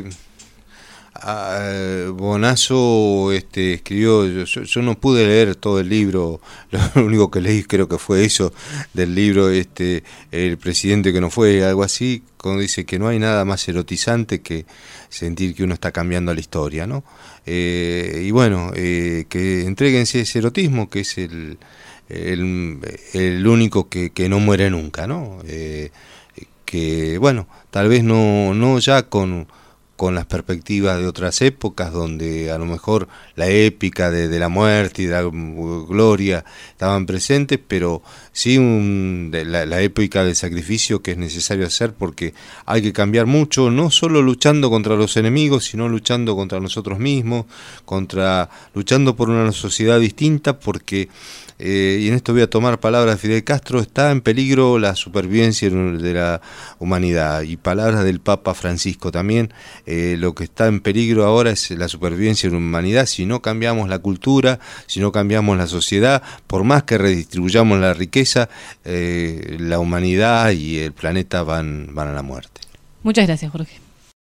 uh, Bonazo este, escribió, yo, yo no pude leer todo el libro, lo único que leí creo que fue eso, del libro este El presidente que no fue, algo así, cuando dice que no hay nada más erotizante que sentir que uno está cambiando la historia, ¿no? Eh, y bueno, eh, que entréguense ese erotismo, que es el, el, el único que, que no muere nunca, ¿no? Eh, que bueno, tal vez no, no ya con, con las perspectivas de otras épocas, donde a lo mejor la épica de, de la muerte y de la gloria estaban presentes, pero sí un, de la, la épica del sacrificio que es necesario hacer, porque hay que cambiar mucho, no solo luchando contra los enemigos, sino luchando contra nosotros mismos, contra luchando por una sociedad distinta, porque Eh, y en esto voy a tomar palabras de Fidel Castro, está en peligro la supervivencia de la humanidad, y palabras del Papa Francisco también, eh, lo que está en peligro ahora es la supervivencia de la humanidad. Si no cambiamos la cultura, si no cambiamos la sociedad, por más que redistribuyamos la riqueza, eh, la humanidad y el planeta van, van a la muerte. Muchas gracias, Jorge.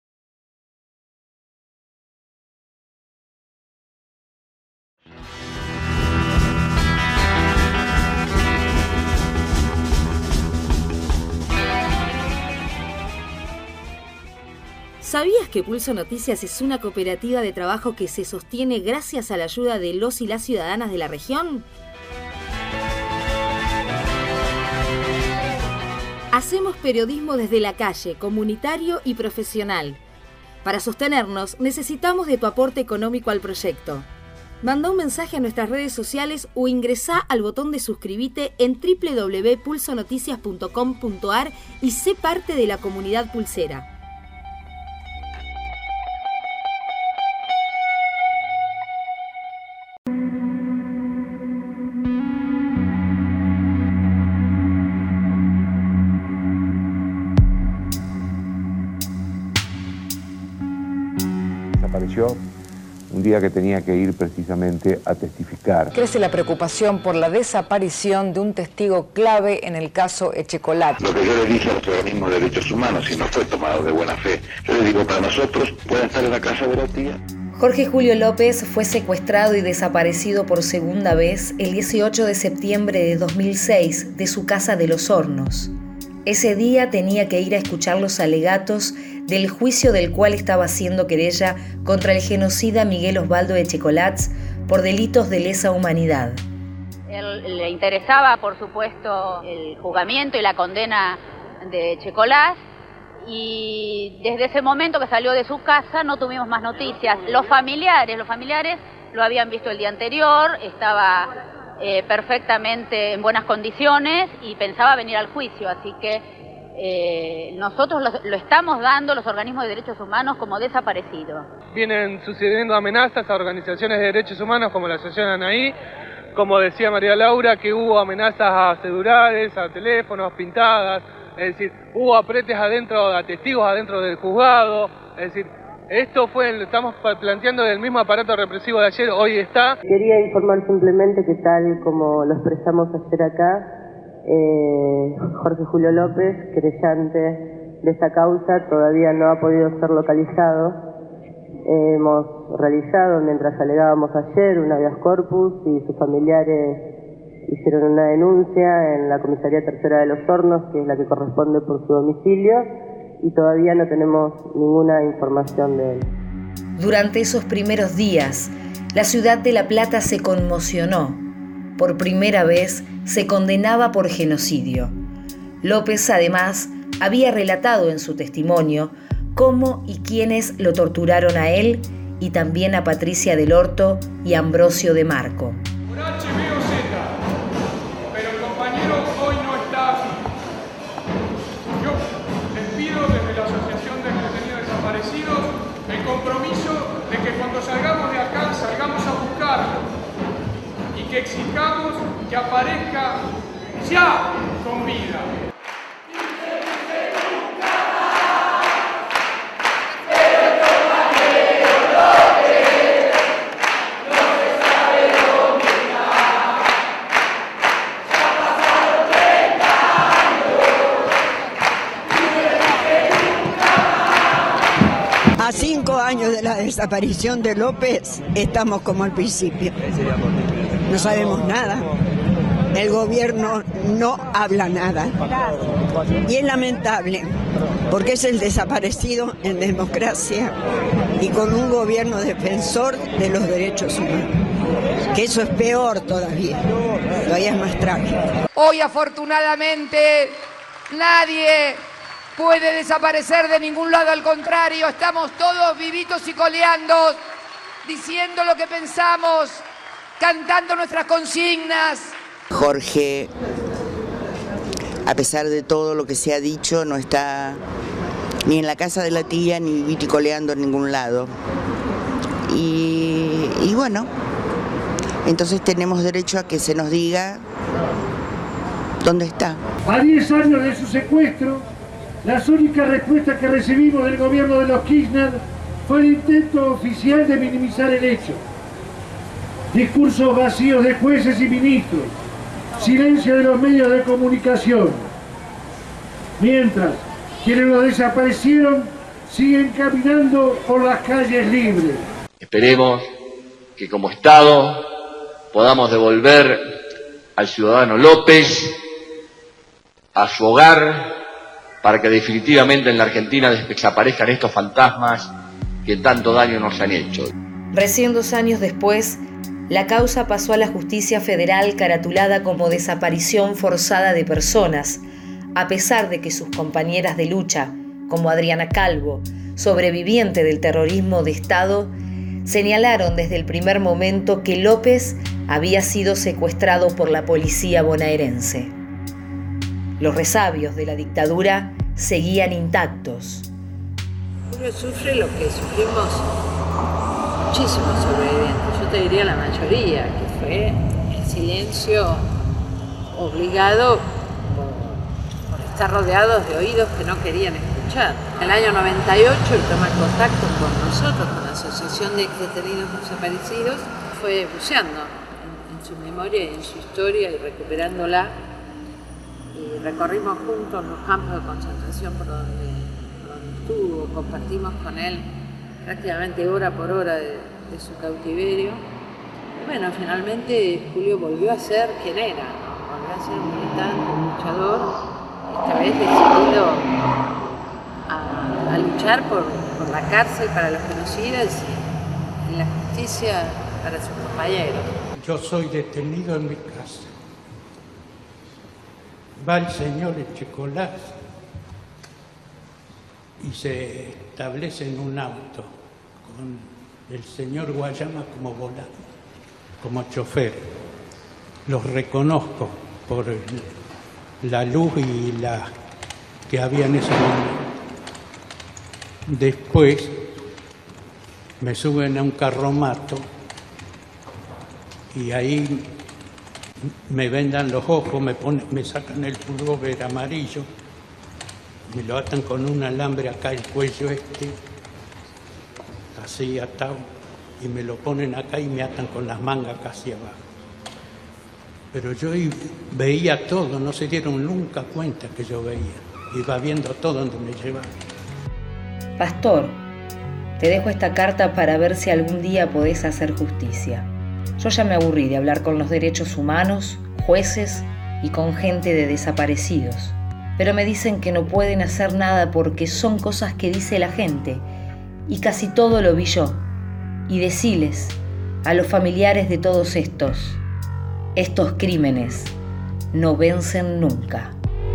¿Sabías que Pulso Noticias es una cooperativa de trabajo que se sostiene gracias a la ayuda de los y las ciudadanas de la región? Así Hacemos periodismo desde la calle, comunitario y profesional. Para sostenernos, necesitamos de tu aporte económico al proyecto. Manda un mensaje a nuestras redes sociales o ingresá al botón de suscribite en doble u doble u doble u punto pulso noticias punto com punto a r y sé parte de la comunidad pulsera. Desapareció un día que tenía que ir precisamente a testificar. Crece la preocupación por la desaparición de un testigo clave en el caso Echecolat. Lo que yo le dije a los organismos de derechos humanos, y no fue tomado de buena fe, yo le digo, para nosotros pueden estar en la casa de la tía. Jorge Julio López fue secuestrado y desaparecido por segunda vez el dieciocho de septiembre de dos mil seis de su casa de Los Hornos. Ese día tenía que ir a escuchar los alegatos del juicio del cual estaba haciendo querella contra el genocida Miguel Osvaldo Echecolat por delitos de lesa humanidad. Él, le interesaba, por supuesto, el juzgamiento y la condena de Echecolat, y desde ese momento que salió de su casa no tuvimos más noticias. Los familiares, los familiares lo habían visto el día anterior, estaba Eh, perfectamente en buenas condiciones y pensaba venir al juicio, así que eh, nosotros lo, lo estamos dando, los organismos de derechos humanos, como desaparecido. Vienen sucediendo amenazas a organizaciones de derechos humanos como la Asociación Anaí, como decía María Laura, que hubo amenazas a celulares, a teléfonos, pintadas, es decir, hubo apretes adentro, a testigos adentro del juzgado, es decir, esto fue, lo estamos planteando del mismo aparato represivo de ayer, hoy está. Quería informar simplemente que tal como lo expresamos ayer acá, eh, Jorge Julio López, querellante de esta causa, todavía no ha podido ser localizado. Eh, hemos realizado, mientras alegábamos ayer, un habeas corpus y sus familiares hicieron una denuncia en la Comisaría Tercera de Los Hornos, que es la que corresponde por su domicilio, y todavía no tenemos ninguna información de él. Durante esos primeros días, la ciudad de La Plata se conmocionó. Por primera vez se condenaba por genocidio. López, además, había relatado en su testimonio cómo y quiénes lo torturaron a él y también a Patricia del Orto y Ambrosio de Marco. Por H, B o Z, pero el compañero hoy no está aquí. Yo les pido desde la Asociación de Detenidos Desaparecidos el compromiso de que cuando salgamos de acá salgamos a buscarlo y que exijamos que aparezca ya con vida. A cinco años de la desaparición de López, estamos como al principio. No sabemos nada. El gobierno no habla nada. Y es lamentable, porque es el desaparecido en democracia y con un gobierno defensor de los derechos humanos. Que eso es peor todavía. Todavía es más trágico. Hoy, afortunadamente, nadie puede desaparecer de ningún lado, al contrario, estamos todos vivitos y coleando, diciendo lo que pensamos, cantando nuestras consignas. Jorge, a pesar de todo lo que se ha dicho, no está ni en la casa de la tía ni viticoleando en ningún lado. Y, y bueno, entonces tenemos derecho a que se nos diga dónde está. A diez años de su secuestro, las únicas respuestas que recibimos del gobierno de los Kirchner fue el intento oficial de minimizar el hecho. Discursos vacíos de jueces y ministros, silencio de los medios de comunicación. Mientras quienes lo desaparecieron siguen caminando por las calles libres. Esperemos que como Estado podamos devolver al ciudadano López a su hogar, para que definitivamente en la Argentina desaparezcan estos fantasmas que tanto daño nos han hecho. Recién dos años después, la causa pasó a la justicia federal caratulada como desaparición forzada de personas, a pesar de que sus compañeras de lucha, como Adriana Calvo, sobreviviente del terrorismo de Estado, señalaron desde el primer momento que López había sido secuestrado por la policía bonaerense. Los resabios de la dictadura seguían intactos. Julio sufre lo que sufrimos muchísimos sobrevivientes, yo te diría la mayoría, que fue el silencio obligado por, por estar rodeados de oídos que no querían escuchar. En el año noventa y ocho, el tomar contacto con nosotros, con la Asociación de Detenidos Desaparecidos, fue buceando en, en su memoria y en su historia y recuperándola. Y recorrimos juntos los campos de concentración por donde, por donde estuvo, compartimos con él prácticamente hora por hora de, de su cautiverio. Y bueno, finalmente Julio volvió a ser quien era, ¿no? Volvió a ser un militante, un luchador, esta vez decidido a, a luchar por, por la cárcel para los genocidas y, y la justicia para sus compañeros. Yo soy detenido en mi casa. Va el señor Echecolás y se establece en un auto con el señor Guayama como volante, como chofer. Los reconozco por el, la luz y la que había en ese momento. Después me suben a un carromato y ahí me vendan los ojos, me, ponen, me sacan el pullover amarillo, me lo atan con un alambre acá el cuello este, así atado, y me lo ponen acá y me atan con las mangas casi abajo. Pero yo veía todo, no se dieron nunca cuenta que yo veía, iba viendo todo donde me llevaban. Pastor, te dejo esta carta para ver si algún día podés hacer justicia. Yo ya me aburrí de hablar con los derechos humanos, jueces y con gente de desaparecidos. Pero me dicen que no pueden hacer nada porque son cosas que dice la gente. Y casi todo lo vi yo. Y deciles a los familiares de todos estos, estos crímenes no vencen nunca.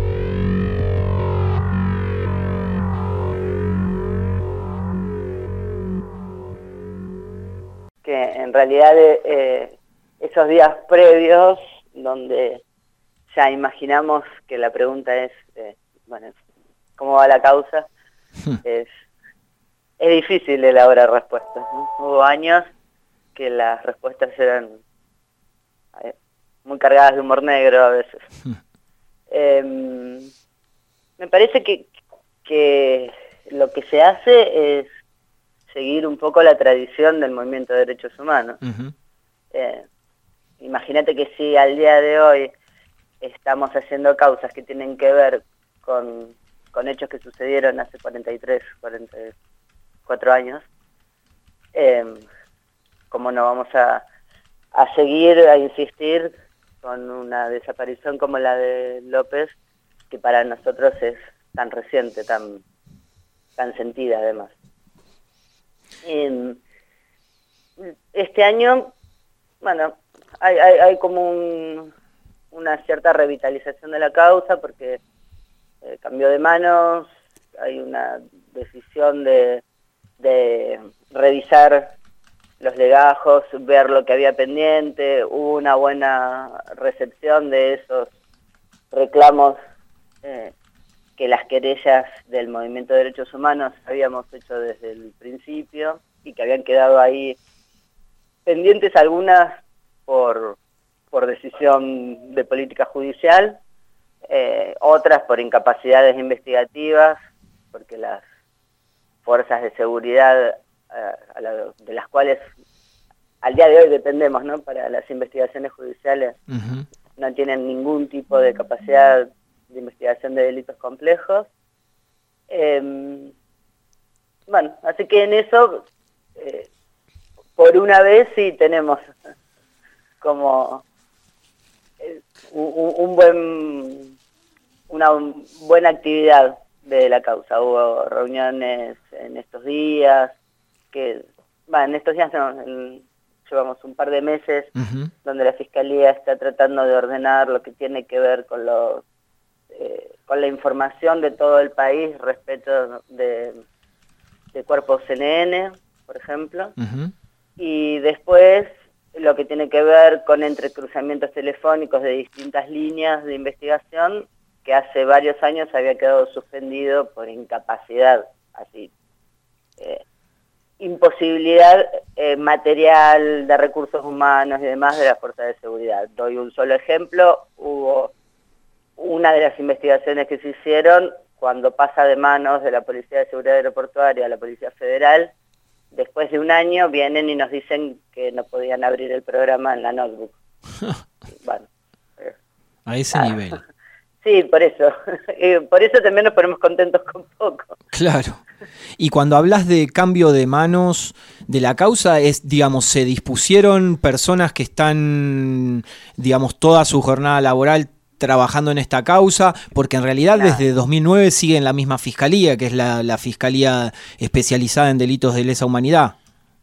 Que en realidad eh, esos días previos donde ya imaginamos que la pregunta es, eh, bueno, ¿cómo va la causa? es, es difícil elaborar respuestas, ¿no? Hubo años que las respuestas eran eh, muy cargadas de humor negro a veces. eh, me parece que, que lo que se hace es seguir un poco la tradición del movimiento de derechos humanos. Uh-huh. eh, Imagínate que si al día de hoy estamos haciendo causas que tienen que ver con, con hechos que sucedieron hace cuarenta y tres, cuarenta y cuatro años, eh, ¿cómo no vamos a, a seguir, a insistir con una desaparición como la de López, que para nosotros es tan reciente, tan, tan sentida además? Eh, este año, bueno, hay, hay, hay como un, una cierta revitalización de la causa porque eh, cambió de manos, hay una decisión de, de revisar los legajos, ver lo que había pendiente, hubo una buena recepción de esos reclamos eh, que las querellas del movimiento de derechos humanos habíamos hecho desde el principio y que habían quedado ahí pendientes algunas por, por decisión de política judicial, eh, otras por incapacidades investigativas, porque las fuerzas de seguridad eh, a la, de las cuales al día de hoy dependemos, ¿no? Para las investigaciones judiciales, uh-huh. no tienen ningún tipo de capacidad de investigación de delitos complejos. Eh, bueno, así que en eso, eh, por una vez sí tenemos como eh, un, un buen, una buena actividad de la causa. Hubo reuniones en estos días, que, bueno, en estos días no, en, llevamos un par de meses, uh-huh. donde la Fiscalía está tratando de ordenar lo que tiene que ver con los eh, con la información de todo el país respecto de, de cuerpos C N N, por ejemplo, uh-huh. y después lo que tiene que ver con entrecruzamientos telefónicos de distintas líneas de investigación que hace varios años había quedado suspendido por incapacidad, así, eh, imposibilidad eh, material, de recursos humanos y demás de las fuerzas de seguridad. Doy un solo ejemplo, hubo una de las investigaciones que se hicieron cuando pasa de manos de la Policía de Seguridad Aeroportuaria a la Policía Federal. Después de un año vienen y nos dicen que no podían abrir el programa en la notebook. Bueno, eh, a ese ah, nivel. Sí, por eso. Eh, por eso también nos ponemos contentos con poco. Claro. Y cuando hablas de cambio de manos de la causa, es, digamos, se dispusieron personas que están, digamos, toda su jornada laboral trabajando en esta causa, porque en realidad no. desde dos mil nueve sigue en la misma fiscalía, que es la, la Fiscalía Especializada en Delitos de Lesa Humanidad.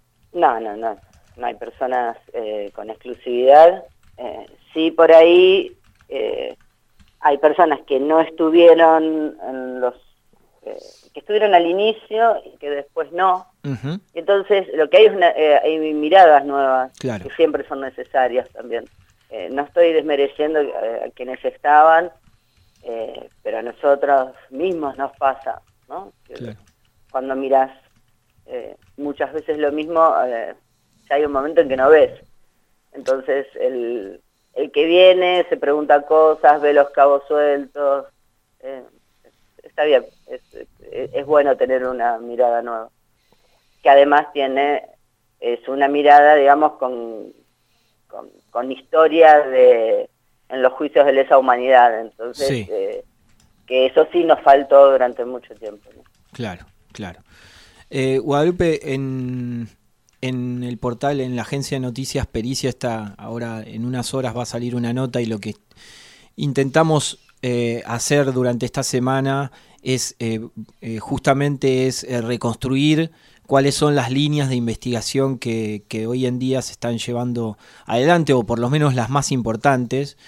No, no, no. No hay personas eh, con exclusividad. Eh, sí, por ahí eh, hay personas que no estuvieron en los... Eh, que estuvieron al inicio y que después no. Uh-huh. Entonces, lo que hay es una, eh, hay miradas nuevas, claro, que siempre son necesarias también. Eh, no estoy desmereciendo eh, a quienes estaban, eh, pero a nosotros mismos nos pasa, ¿no? Que claro, cuando mirás eh, muchas veces lo mismo, eh, ya hay un momento en que no ves. Entonces, el, el que viene se pregunta cosas, ve los cabos sueltos, eh, está bien, es, es, es bueno tener una mirada nueva, que además tiene, es una mirada, digamos, con... Con, con historia de en los juicios de lesa humanidad, entonces sí, eh, que eso sí nos faltó durante mucho tiempo, ¿no? Claro, claro. Eh, Guadalupe, en, en el portal, en la agencia de noticias Pericia, está ahora en unas horas va a salir una nota, y lo que intentamos eh, hacer durante esta semana es eh, eh, justamente es eh, reconstruir cuáles son las líneas de investigación que, que hoy en día se están llevando adelante, o por lo menos las más importantes,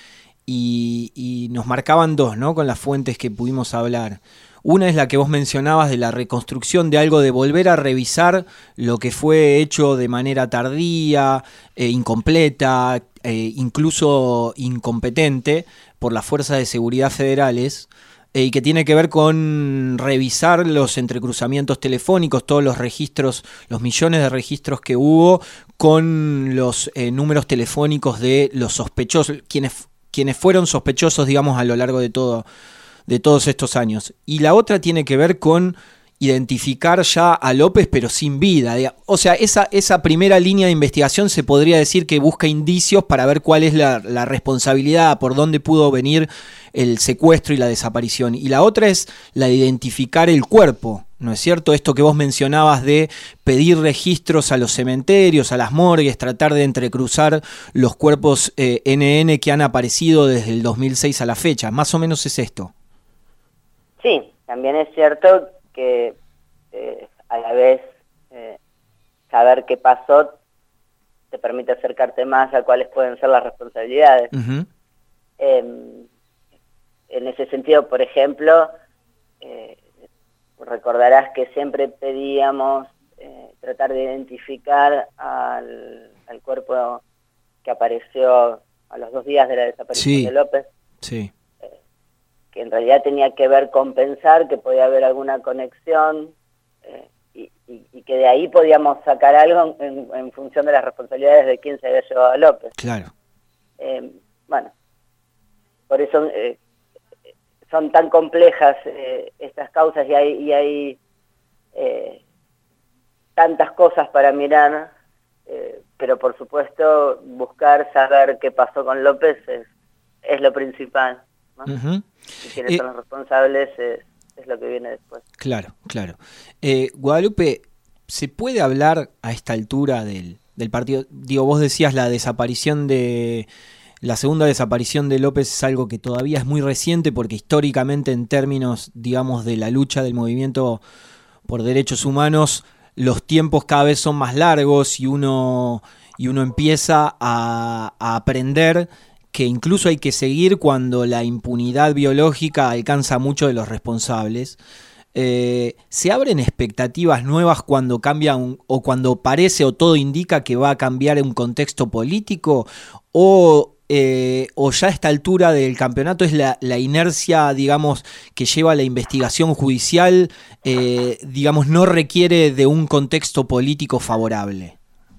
y, y nos marcaban dos, ¿no?, con las fuentes que pudimos hablar. Una es la que vos mencionabas de la reconstrucción de algo, de volver a revisar lo que fue hecho de manera tardía, eh, incompleta, eh, incluso incompetente por las fuerzas de seguridad federales, eh, y que tiene que ver con revisar los entrecruzamientos telefónicos, todos los registros, los millones de registros que hubo con los eh, números telefónicos de los sospechosos, quienes, quienes fueron sospechosos, digamos, a lo largo de todo, de todos estos años. Y la otra tiene que ver con identificar ya a López, pero sin vida. O sea, esa, esa primera línea de investigación se podría decir que busca indicios para ver cuál es la, la responsabilidad, por dónde pudo venir el secuestro y la desaparición. Y la otra es la de identificar el cuerpo, ¿no es cierto? Esto que vos mencionabas de pedir registros a los cementerios, a las morgues, tratar de entrecruzar los cuerpos eh, N N que han aparecido desde el dos mil seis a la fecha. Más o menos es esto. Sí, también es cierto que eh, a la vez eh, saber qué pasó te permite acercarte más a cuáles pueden ser las responsabilidades. Uh-huh. Eh, en ese sentido, por ejemplo, eh, recordarás que siempre pedíamos eh, tratar de identificar al, al cuerpo que apareció a los dos días de la desaparición sí. de López. Sí. Que en realidad tenía que ver con pensar que podía haber alguna conexión eh, y, y, y que de ahí podíamos sacar algo en, en función de las responsabilidades de quién se había llevado a López. Claro. Eh, bueno, por eso eh, son tan complejas eh, estas causas, y hay, y hay eh, tantas cosas para mirar, eh, pero por supuesto buscar saber qué pasó con López es, es lo principal, ¿no? Uh-huh. Y quiénes eh, son los responsables es, es lo que viene después. Claro, claro. Eh, Guadalupe, ¿se puede hablar a esta altura del, del partido? Digo, vos decías la desaparición de... La segunda desaparición de López es algo que todavía es muy reciente, porque históricamente, en términos, digamos, de la lucha del movimiento por derechos humanos, los tiempos cada vez son más largos, y uno, y uno empieza a, a aprender que incluso hay que seguir cuando la impunidad biológica alcanza mucho de los responsables. Eh, ¿Se abren expectativas nuevas cuando cambia un, o cuando parece o todo indica que va a cambiar un contexto político? ¿O, eh, o ya a esta altura del campeonato es la, la inercia, digamos, que lleva a la investigación judicial, eh, digamos, no requiere de un contexto político favorable?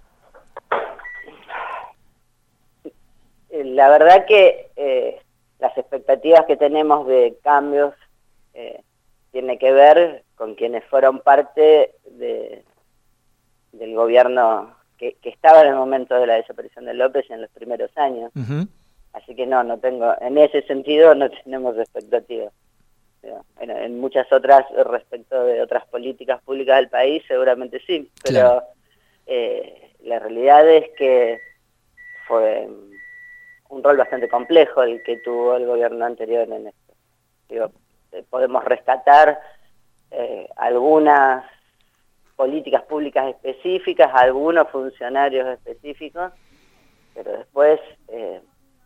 La verdad que eh, las expectativas que tenemos de cambios eh, tiene que ver con quienes fueron parte de, del gobierno que, que estaba en el momento de la desaparición de López en los primeros años. Uh-huh. Así que no, no tengo, en ese sentido no tenemos expectativas. En, en muchas otras, respecto de otras políticas públicas del país, seguramente sí, pero claro. eh, la realidad es que fue un rol bastante complejo el que tuvo el gobierno anterior en esto. Digo, eh, podemos rescatar eh, algunas políticas públicas específicas, algunos funcionarios específicos, pero después, eh,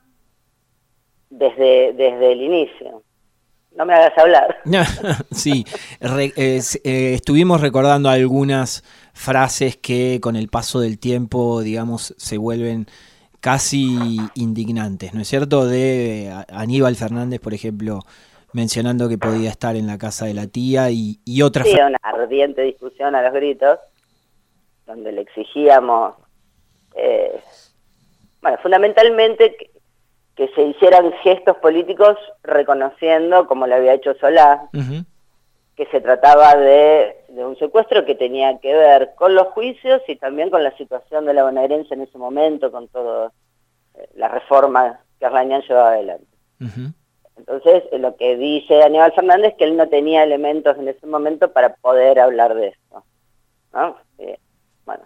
desde, desde el inicio, no me hagas hablar. Sí, re, eh, eh, estuvimos recordando algunas frases que con el paso del tiempo, digamos, se vuelven casi indignantes, ¿no es cierto? De Aníbal Fernández, por ejemplo, mencionando que podía estar en la casa de la tía y, y otras... Sí, una ardiente discusión a los gritos, donde le exigíamos, eh, bueno, fundamentalmente que, que se hicieran gestos políticos reconociendo, como lo había hecho Solá, uh-huh. que se trataba de, de un secuestro que tenía que ver con los juicios y también con la situación de la bonaerense en ese momento, con toda eh, la reforma que Arlañán llevaba adelante. Uh-huh. Entonces, eh, lo que dice Aníbal Fernández es que él no tenía elementos en ese momento para poder hablar de esto, ¿no? Eh, bueno,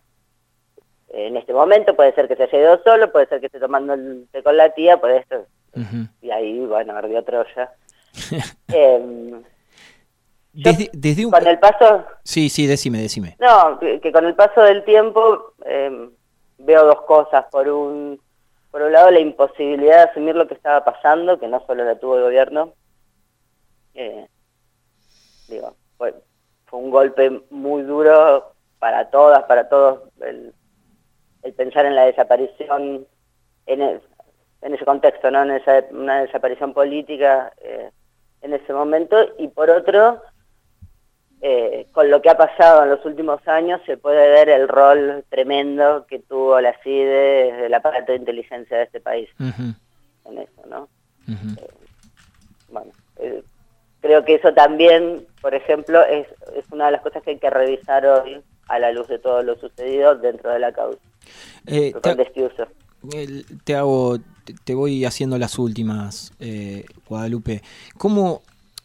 en este momento puede ser que se haya ido solo, puede ser que esté tomando el té con la tía, puede esto, uh-huh. y ahí, bueno, ardió Troya. eh, Desde, desde un... Con el paso... Sí, sí, decime, decime. No, que, que con el paso del tiempo eh, veo dos cosas. Por un por un lado, la imposibilidad de asumir lo que estaba pasando, que no solo la tuvo el gobierno. Eh, digo, fue, fue un golpe muy duro para todas, para todos, el, el pensar en la desaparición, en, el, en ese contexto, ¿no? En esa, una desaparición política eh, en ese momento. Y por otro... Eh, con lo que ha pasado en los últimos años se puede ver el rol tremendo que tuvo la C I D E desde el aparato de inteligencia de este país uh-huh. en eso, ¿no? Uh-huh. Eh, bueno, eh, creo que eso también, por ejemplo, es, es una de las cosas que hay que revisar hoy a la luz de todo lo sucedido dentro de la causa. Eh, te, el, te hago, te, te voy haciendo las últimas, eh, Guadalupe. ¿Cómo...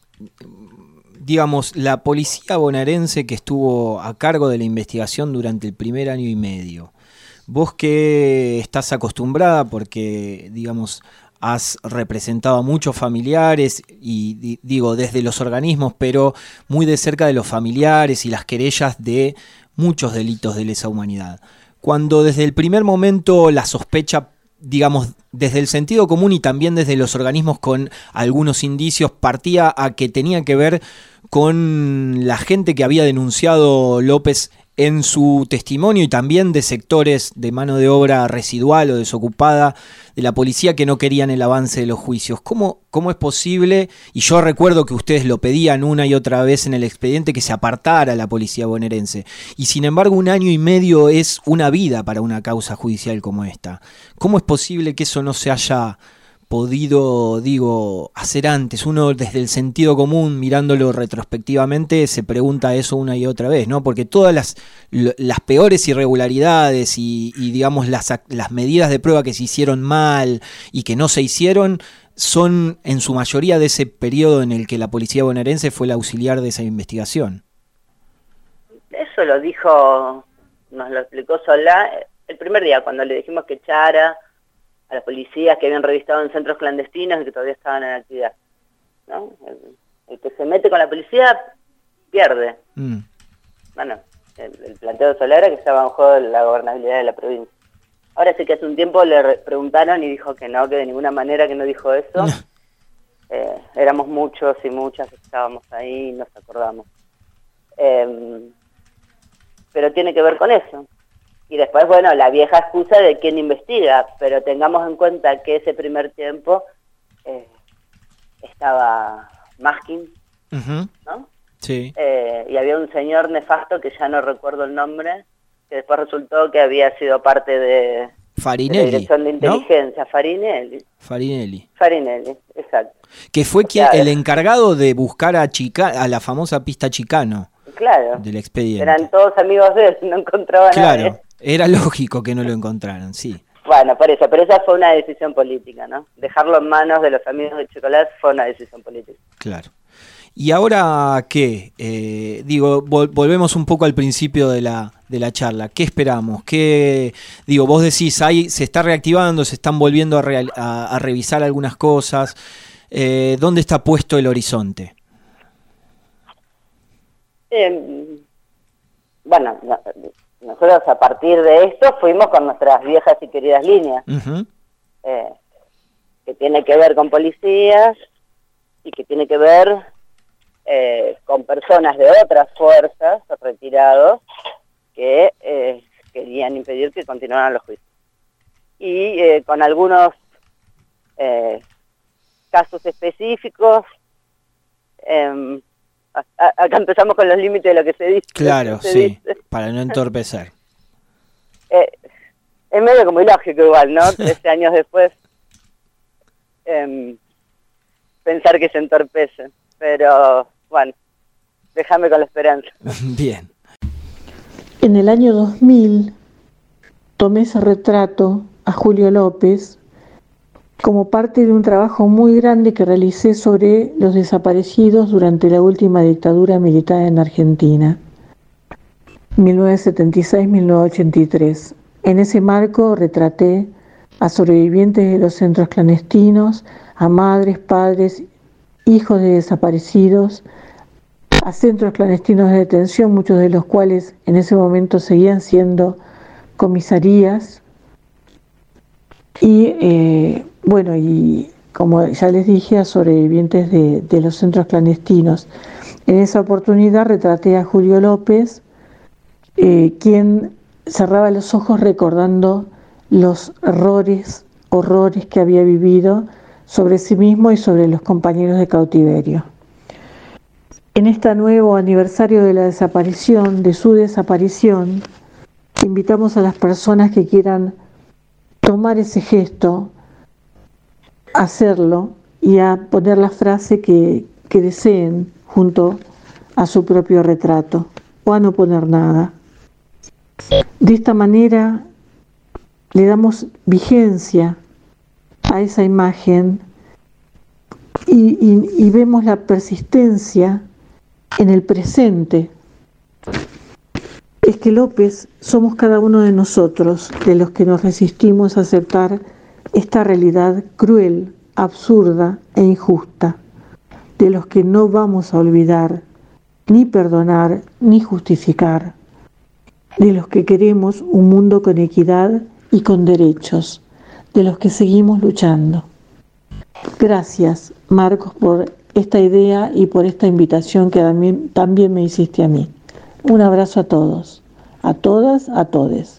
digamos, la policía bonaerense que estuvo a cargo de la investigación durante el primer año y medio, vos que estás acostumbrada porque, digamos, has representado a muchos familiares y di, digo, desde los organismos, pero muy de cerca de los familiares y las querellas de muchos delitos de lesa humanidad. Cuando desde el primer momento la sospecha, digamos, desde el sentido común y también desde los organismos con algunos indicios, partía a que tenía que ver con la gente que había denunciado López en su testimonio y también de sectores de mano de obra residual o desocupada de la policía que no querían el avance de los juicios. ¿Cómo, cómo es posible? Y yo recuerdo que ustedes lo pedían una y otra vez en el expediente que se apartara la policía bonaerense. Y sin embargo un año y medio es una vida para una causa judicial como esta. ¿Cómo es posible que eso no se haya podido, digo, hacer antes? Uno desde el sentido común, mirándolo retrospectivamente, se pregunta eso una y otra vez, ¿no? Porque todas las, las peores irregularidades y, y digamos, las, las medidas de prueba que se hicieron mal y que no se hicieron, son en su mayoría de ese periodo en el que la policía bonaerense fue el auxiliar de esa investigación. Eso lo dijo, nos lo explicó Solá el primer día, cuando le dijimos que echara a las policías que habían revistado en centros clandestinos y que todavía estaban en actividad, ¿no? El, el que se mete con la policía pierde. Mm. Bueno, el, el planteo de Solá era que estaba en juego la gobernabilidad de la provincia. Ahora sí que hace un tiempo le re- preguntaron y dijo que no, que de ninguna manera que no dijo eso. Eh, éramos muchos y muchas que estábamos ahí y nos acordamos. Eh, pero tiene que ver con eso. Y después, bueno, la vieja excusa de quién investiga, pero tengamos en cuenta que ese primer tiempo eh, estaba Maskin, Uh-huh. ¿no? Sí. Eh, y había un señor nefasto que ya no recuerdo el nombre, que después resultó que había sido parte de, Farinelli, de la Dirección de ¿no? Inteligencia, Farinelli. Farinelli. Farinelli, exacto. Que fue O quien, sea, el encargado de buscar a Chica, a la famosa pista Chicano Claro. del expediente. Eran todos amigos de él, no encontraba a Claro, nadie. era lógico que no lo encontraran, sí. Bueno, por eso, pero esa fue una decisión política, ¿no? Dejarlo en manos de los amigos de Chocolate fue una decisión política. Claro. ¿Y ahora qué? Eh, digo, vol- volvemos un poco al principio de la, de la charla. ¿Qué esperamos? ¿Qué, digo, vos decís, ahí se está reactivando, se están volviendo a, real- a, a revisar algunas cosas. Eh, ¿Dónde está puesto el horizonte? Eh, bueno, no- nosotros a partir de esto fuimos con nuestras viejas y queridas líneas, Uh-huh. eh, que tiene que ver con policías y que tiene que ver eh, con personas de otras fuerzas, retirados, que eh, querían impedir que continuaran los juicios. Y eh, con algunos eh, casos específicos, eh, a- a- acá empezamos con los límites de lo que se dice. Claro, se sí, dice. para no entorpecer. Eh, es medio como ilógico igual, ¿no? Trece años después, em, pensar que se entorpece. Pero, bueno, déjame con la esperanza. Bien. En el año dos mil tomé ese retrato a Julio López como parte de un trabajo muy grande que realicé sobre los desaparecidos durante la última dictadura militar en Argentina, mil novecientos setenta y seis a mil novecientos ochenta y tres. En ese marco retraté a sobrevivientes de los centros clandestinos, a madres, padres, hijos de desaparecidos, a centros clandestinos de detención, muchos de los cuales en ese momento seguían siendo comisarías. Y eh, bueno, y como ya les dije, a sobrevivientes de, de los centros clandestinos. En esa oportunidad retraté a Julio López, eh, quien cerraba los ojos recordando los horrores, horrores que había vivido sobre sí mismo y sobre los compañeros de cautiverio. En este nuevo aniversario de la desaparición, de su desaparición, invitamos a las personas que quieran tomar ese gesto, hacerlo y a poner la frase que, que deseen junto a su propio retrato, o a no poner nada. De esta manera le damos vigencia a esa imagen y, y, y vemos la persistencia en el presente. Es que López somos cada uno de nosotros, de los que nos resistimos a aceptar esta realidad cruel, absurda e injusta, de los que no vamos a olvidar, ni perdonar, ni justificar, de los que queremos un mundo con equidad y con derechos, de los que seguimos luchando. Gracias, Marcos, por esta idea y por esta invitación que también, también me hiciste a mí. Un abrazo a todos, a todas, a todes.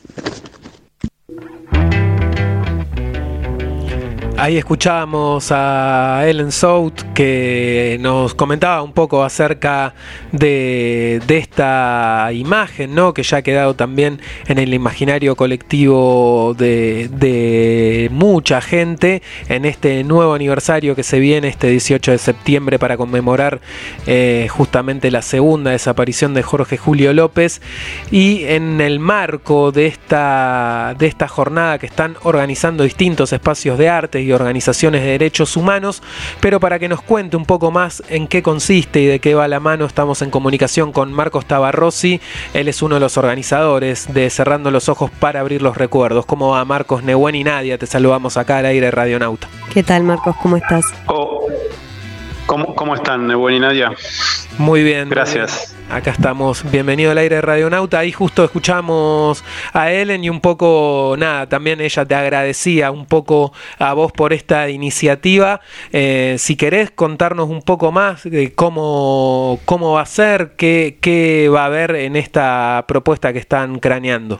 Ahí escuchábamos a Ellen South, que nos comentaba un poco acerca de, de esta imagen, ¿no? Que ya ha quedado también en el imaginario colectivo de, de mucha gente en este nuevo aniversario que se viene este dieciocho de septiembre para conmemorar eh, justamente la segunda desaparición de Jorge Julio López, y en el marco de esta, de esta jornada que están organizando distintos espacios de arte y organizaciones de derechos humanos. Pero para que nos cuente un poco más en qué consiste y de qué va la mano, estamos en comunicación con Marcos Tabarrossi. Él es uno de los organizadores de Cerrando los Ojos para Abrir los Recuerdos. ¿Cómo va, Marcos? Nehuen y Nadia, te saludamos acá al aire de Radionauta. ¿Qué tal, Marcos? ¿Cómo estás? Oh, ¿cómo, ¿Cómo están, Nehuen y Nadia? Muy bien. Gracias. Muy bien. Acá estamos. Bienvenido al aire de Radionauta. Ahí justo escuchamos a Ellen y un poco, nada, también ella te agradecía un poco a vos por esta iniciativa. Eh, si querés contarnos un poco más de cómo, cómo va a ser, qué, qué va a haber en esta propuesta que están craneando.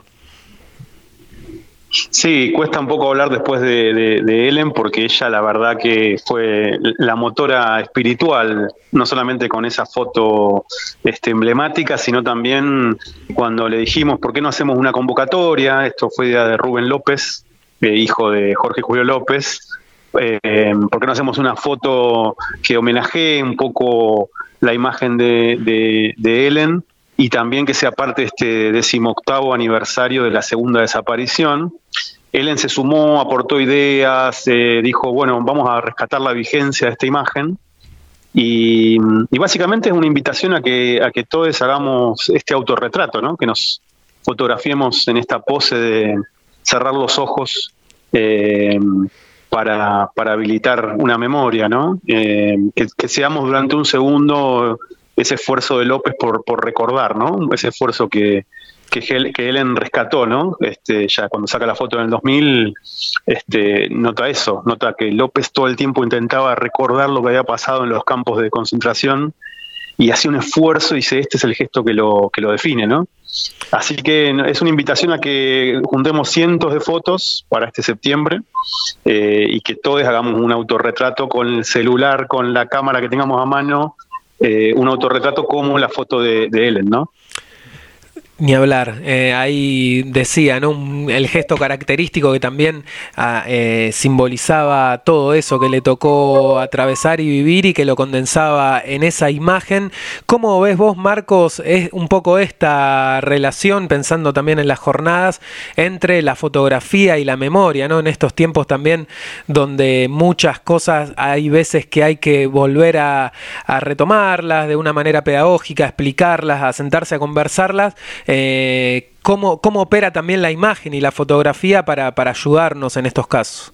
Sí, cuesta un poco hablar después de, de, de Ellen, porque ella la verdad que fue la motora espiritual, no solamente con esa foto este, emblemática, sino también cuando le dijimos por qué no hacemos una convocatoria. Esto fue idea de Rubén López, eh, hijo de Jorge Julio López. Eh, por qué no hacemos una foto que homenajee un poco la imagen de, de, de Ellen, y también que sea parte de este decimoctavo aniversario de la segunda desaparición. Ellen se sumó, aportó ideas, eh, dijo, bueno, vamos a rescatar la vigencia de esta imagen, y, y básicamente es una invitación a que, a que todos hagamos este autorretrato, ¿no? Que nos fotografiemos en esta pose de cerrar los ojos eh, para, para habilitar una memoria, ¿no? Eh, que, que seamos durante un segundo ese esfuerzo de López por, por recordar, ¿no? Ese esfuerzo que, que, que Ellen rescató, ¿no? Este, ya cuando saca la foto en el dos mil, este, nota eso, nota que López todo el tiempo intentaba recordar lo que había pasado en los campos de concentración y hacía un esfuerzo y dice, este es el gesto que lo, que lo define, ¿no? Así que es una invitación a que juntemos cientos de fotos para este septiembre eh, y que todos hagamos un autorretrato con el celular, con la cámara que tengamos a mano, Eh, un autorretrato como la foto de, de Ellen, ¿no? Ni hablar, eh, ahí decía, ¿no? Un, el gesto característico que también ah, eh, simbolizaba todo eso que le tocó atravesar y vivir y que lo condensaba en esa imagen. ¿Cómo ves vos, Marcos, es un poco esta relación, pensando también en las jornadas, entre la fotografía y la memoria, ¿no? En estos tiempos también donde muchas cosas hay veces que hay que volver a, a retomarlas de una manera pedagógica, a explicarlas, a sentarse a conversarlas. Eh, ¿cómo, ¿Cómo opera también la imagen y la fotografía para, para ayudarnos en estos casos?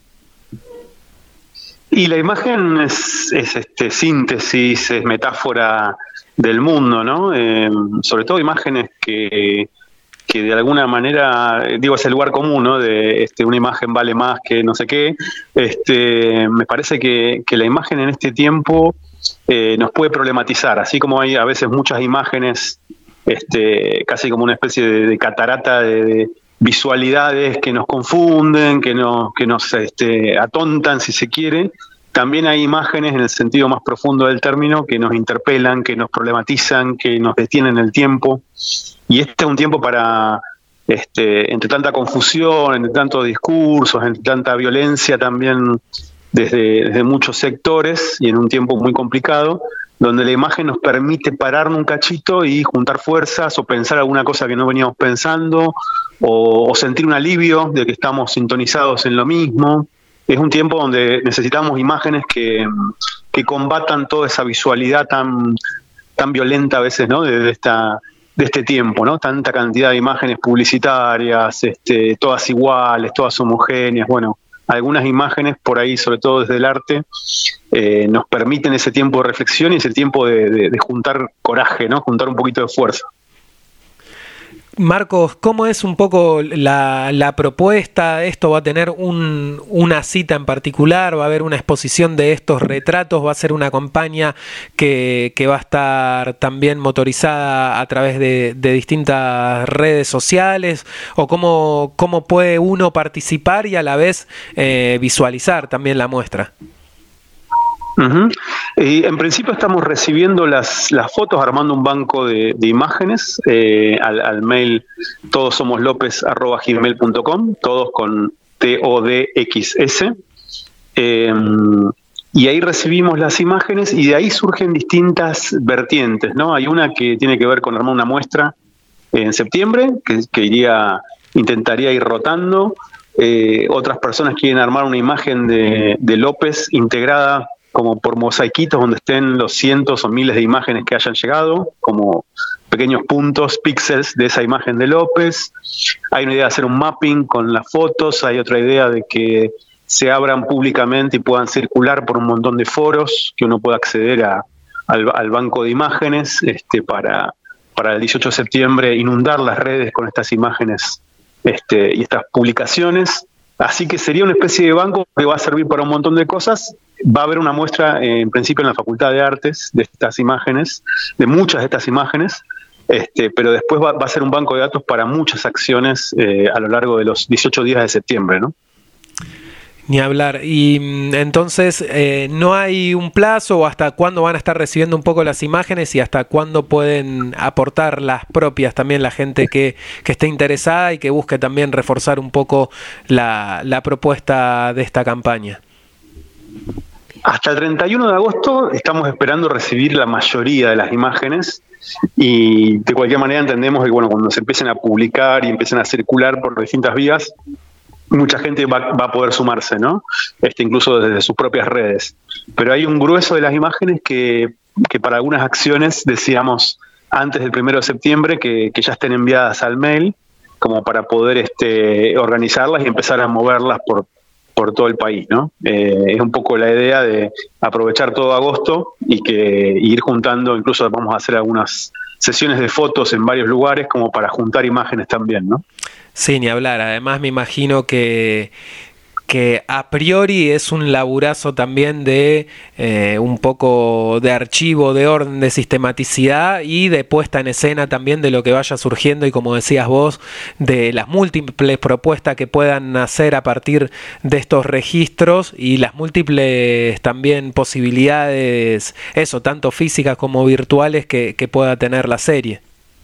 Y la imagen es, es este, síntesis, es metáfora del mundo, ¿no? Eh, sobre todo imágenes que, que de alguna manera, digo, es el lugar común, ¿no? De este, una imagen vale más que no sé qué. Este, me parece que, que la imagen en este tiempo eh, nos puede problematizar, así como hay a veces muchas imágenes Este, casi como una especie de, de catarata de, de visualidades que nos confunden, que, no, que nos este, atontan, si se quiere. También hay imágenes en el sentido más profundo del término que nos interpelan, que nos problematizan, que nos detienen el tiempo. Y este es un tiempo para, este, entre tanta confusión, entre tantos discursos, entre tanta violencia también desde, desde muchos sectores, y en un tiempo muy complicado, donde la imagen nos permite pararnos un cachito y juntar fuerzas o pensar alguna cosa que no veníamos pensando, o, o sentir un alivio de que estamos sintonizados en lo mismo. Es un tiempo donde necesitamos imágenes que, que combatan toda esa visualidad tan, tan violenta a veces, ¿no? de, de, esta, de este tiempo, ¿no? Tanta cantidad de imágenes publicitarias, este, todas iguales, todas homogéneas. Bueno, algunas imágenes por ahí, sobre todo desde el arte, eh, nos permiten ese tiempo de reflexión y ese tiempo de, de, de juntar coraje, ¿no? Juntar un poquito de fuerza. Marcos, ¿cómo es un poco la, la propuesta? ¿Esto va a tener un, una cita en particular? ¿Va a haber una exposición de estos retratos? ¿Va a ser una campaña que, que va a estar también motorizada a través de, de distintas redes sociales? ¿O cómo, cómo puede uno participar y a la vez eh, visualizar también la muestra? Uh-huh. Y en principio estamos recibiendo las, las fotos, armando un banco de, de imágenes eh, al, al mail todosomoslopez arroba gmail punto com, todos con T O D X S. Eh, y ahí recibimos las imágenes y de ahí surgen distintas vertientes, ¿no? Hay una que tiene que ver con armar una muestra en septiembre, que, que iría, intentaría ir rotando. Eh, otras personas quieren armar una imagen de, de López integrada como por mosaiquitos donde estén los cientos o miles de imágenes que hayan llegado, como pequeños puntos, píxeles de esa imagen de López. Hay una idea de hacer un mapping con las fotos, hay otra idea de que se abran públicamente y puedan circular por un montón de foros, que uno pueda acceder a, al, al banco de imágenes este, para, para el dieciocho de septiembre inundar las redes con estas imágenes este, y estas publicaciones. Así que sería una especie de banco que va a servir para un montón de cosas. Va a haber una muestra, eh, en principio, en la Facultad de Artes de estas imágenes, de muchas de estas imágenes, este, pero después va, va a ser un banco de datos para muchas acciones eh, a lo largo de los dieciocho días de septiembre, ¿no? Ni hablar. Y entonces, eh, ¿no hay un plazo o hasta cuándo van a estar recibiendo un poco las imágenes y hasta cuándo pueden aportar las propias también la gente que, que esté interesada y que busque también reforzar un poco la, la propuesta de esta campaña? Hasta el treinta y uno de agosto estamos esperando recibir la mayoría de las imágenes y de cualquier manera entendemos que bueno, cuando se empiecen a publicar y empiecen a circular por distintas vías, mucha gente va, va a poder sumarse, ¿no? Este, incluso desde sus propias redes. Pero hay un grueso de las imágenes que, que para algunas acciones decíamos antes del primero de septiembre que, que ya estén enviadas al mail, como para poder este, organizarlas y empezar a moverlas por, por todo el país, ¿no? Eh, es un poco la idea de aprovechar todo agosto y que y ir juntando, incluso vamos a hacer algunas sesiones de fotos en varios lugares como para juntar imágenes también, ¿no? Sí, ni hablar. Además me imagino que, que a priori es un laburazo también de eh, un poco de archivo, de orden, de sistematicidad y de puesta en escena también de lo que vaya surgiendo y, como decías vos, de las múltiples propuestas que puedan nacer a partir de estos registros y las múltiples también posibilidades, eso, tanto físicas como virtuales que, que pueda tener la serie.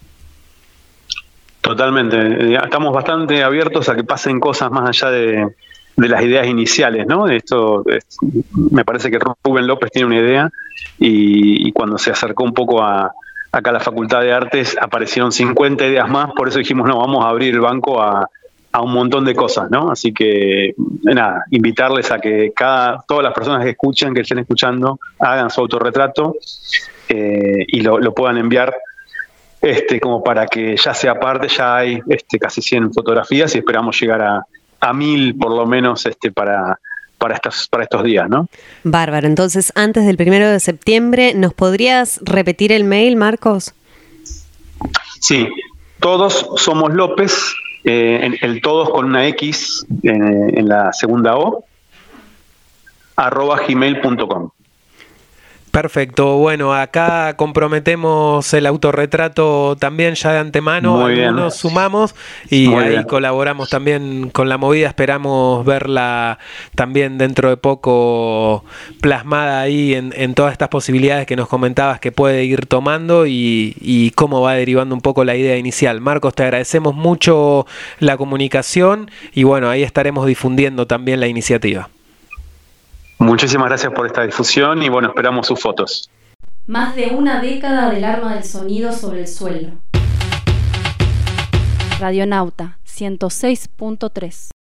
Totalmente. Estamos bastante abiertos a que pasen cosas más allá de, de las ideas iniciales, ¿no? Esto es, me parece que Rubén López tiene una idea y, y cuando se acercó un poco a acá a la Facultad de Artes aparecieron cincuenta ideas más, por eso dijimos, no, vamos a abrir el banco a, a un montón de cosas, ¿no? Así que, nada, invitarles a que cada todas las personas que escuchen, que estén escuchando, hagan su autorretrato eh, y lo, lo puedan enviar Este, como para que ya sea parte, ya hay este, casi cien fotografías y esperamos llegar a, a mil por lo menos este, para, para, estas, para estos días, ¿no? Bárbaro, entonces antes del primero de septiembre, ¿nos podrías repetir el mail, Marcos? Sí, todos somos López, eh, en, el todos con una X en, en la segunda O, arroba gmail punto com. Perfecto, bueno, acá comprometemos el autorretrato también ya de antemano, Muy bien. Algunos sumamos y Muy ahí bien. colaboramos también con la movida, esperamos verla también dentro de poco plasmada ahí en, en todas estas posibilidades que nos comentabas que puede ir tomando y, y cómo va derivando un poco la idea inicial. Marcos, te agradecemos mucho la comunicación y bueno, ahí estaremos difundiendo también la iniciativa. Muchísimas gracias por esta difusión y bueno, esperamos sus fotos. Más de una década del arma del sonido sobre el suelo. Radionauta ciento seis punto tres.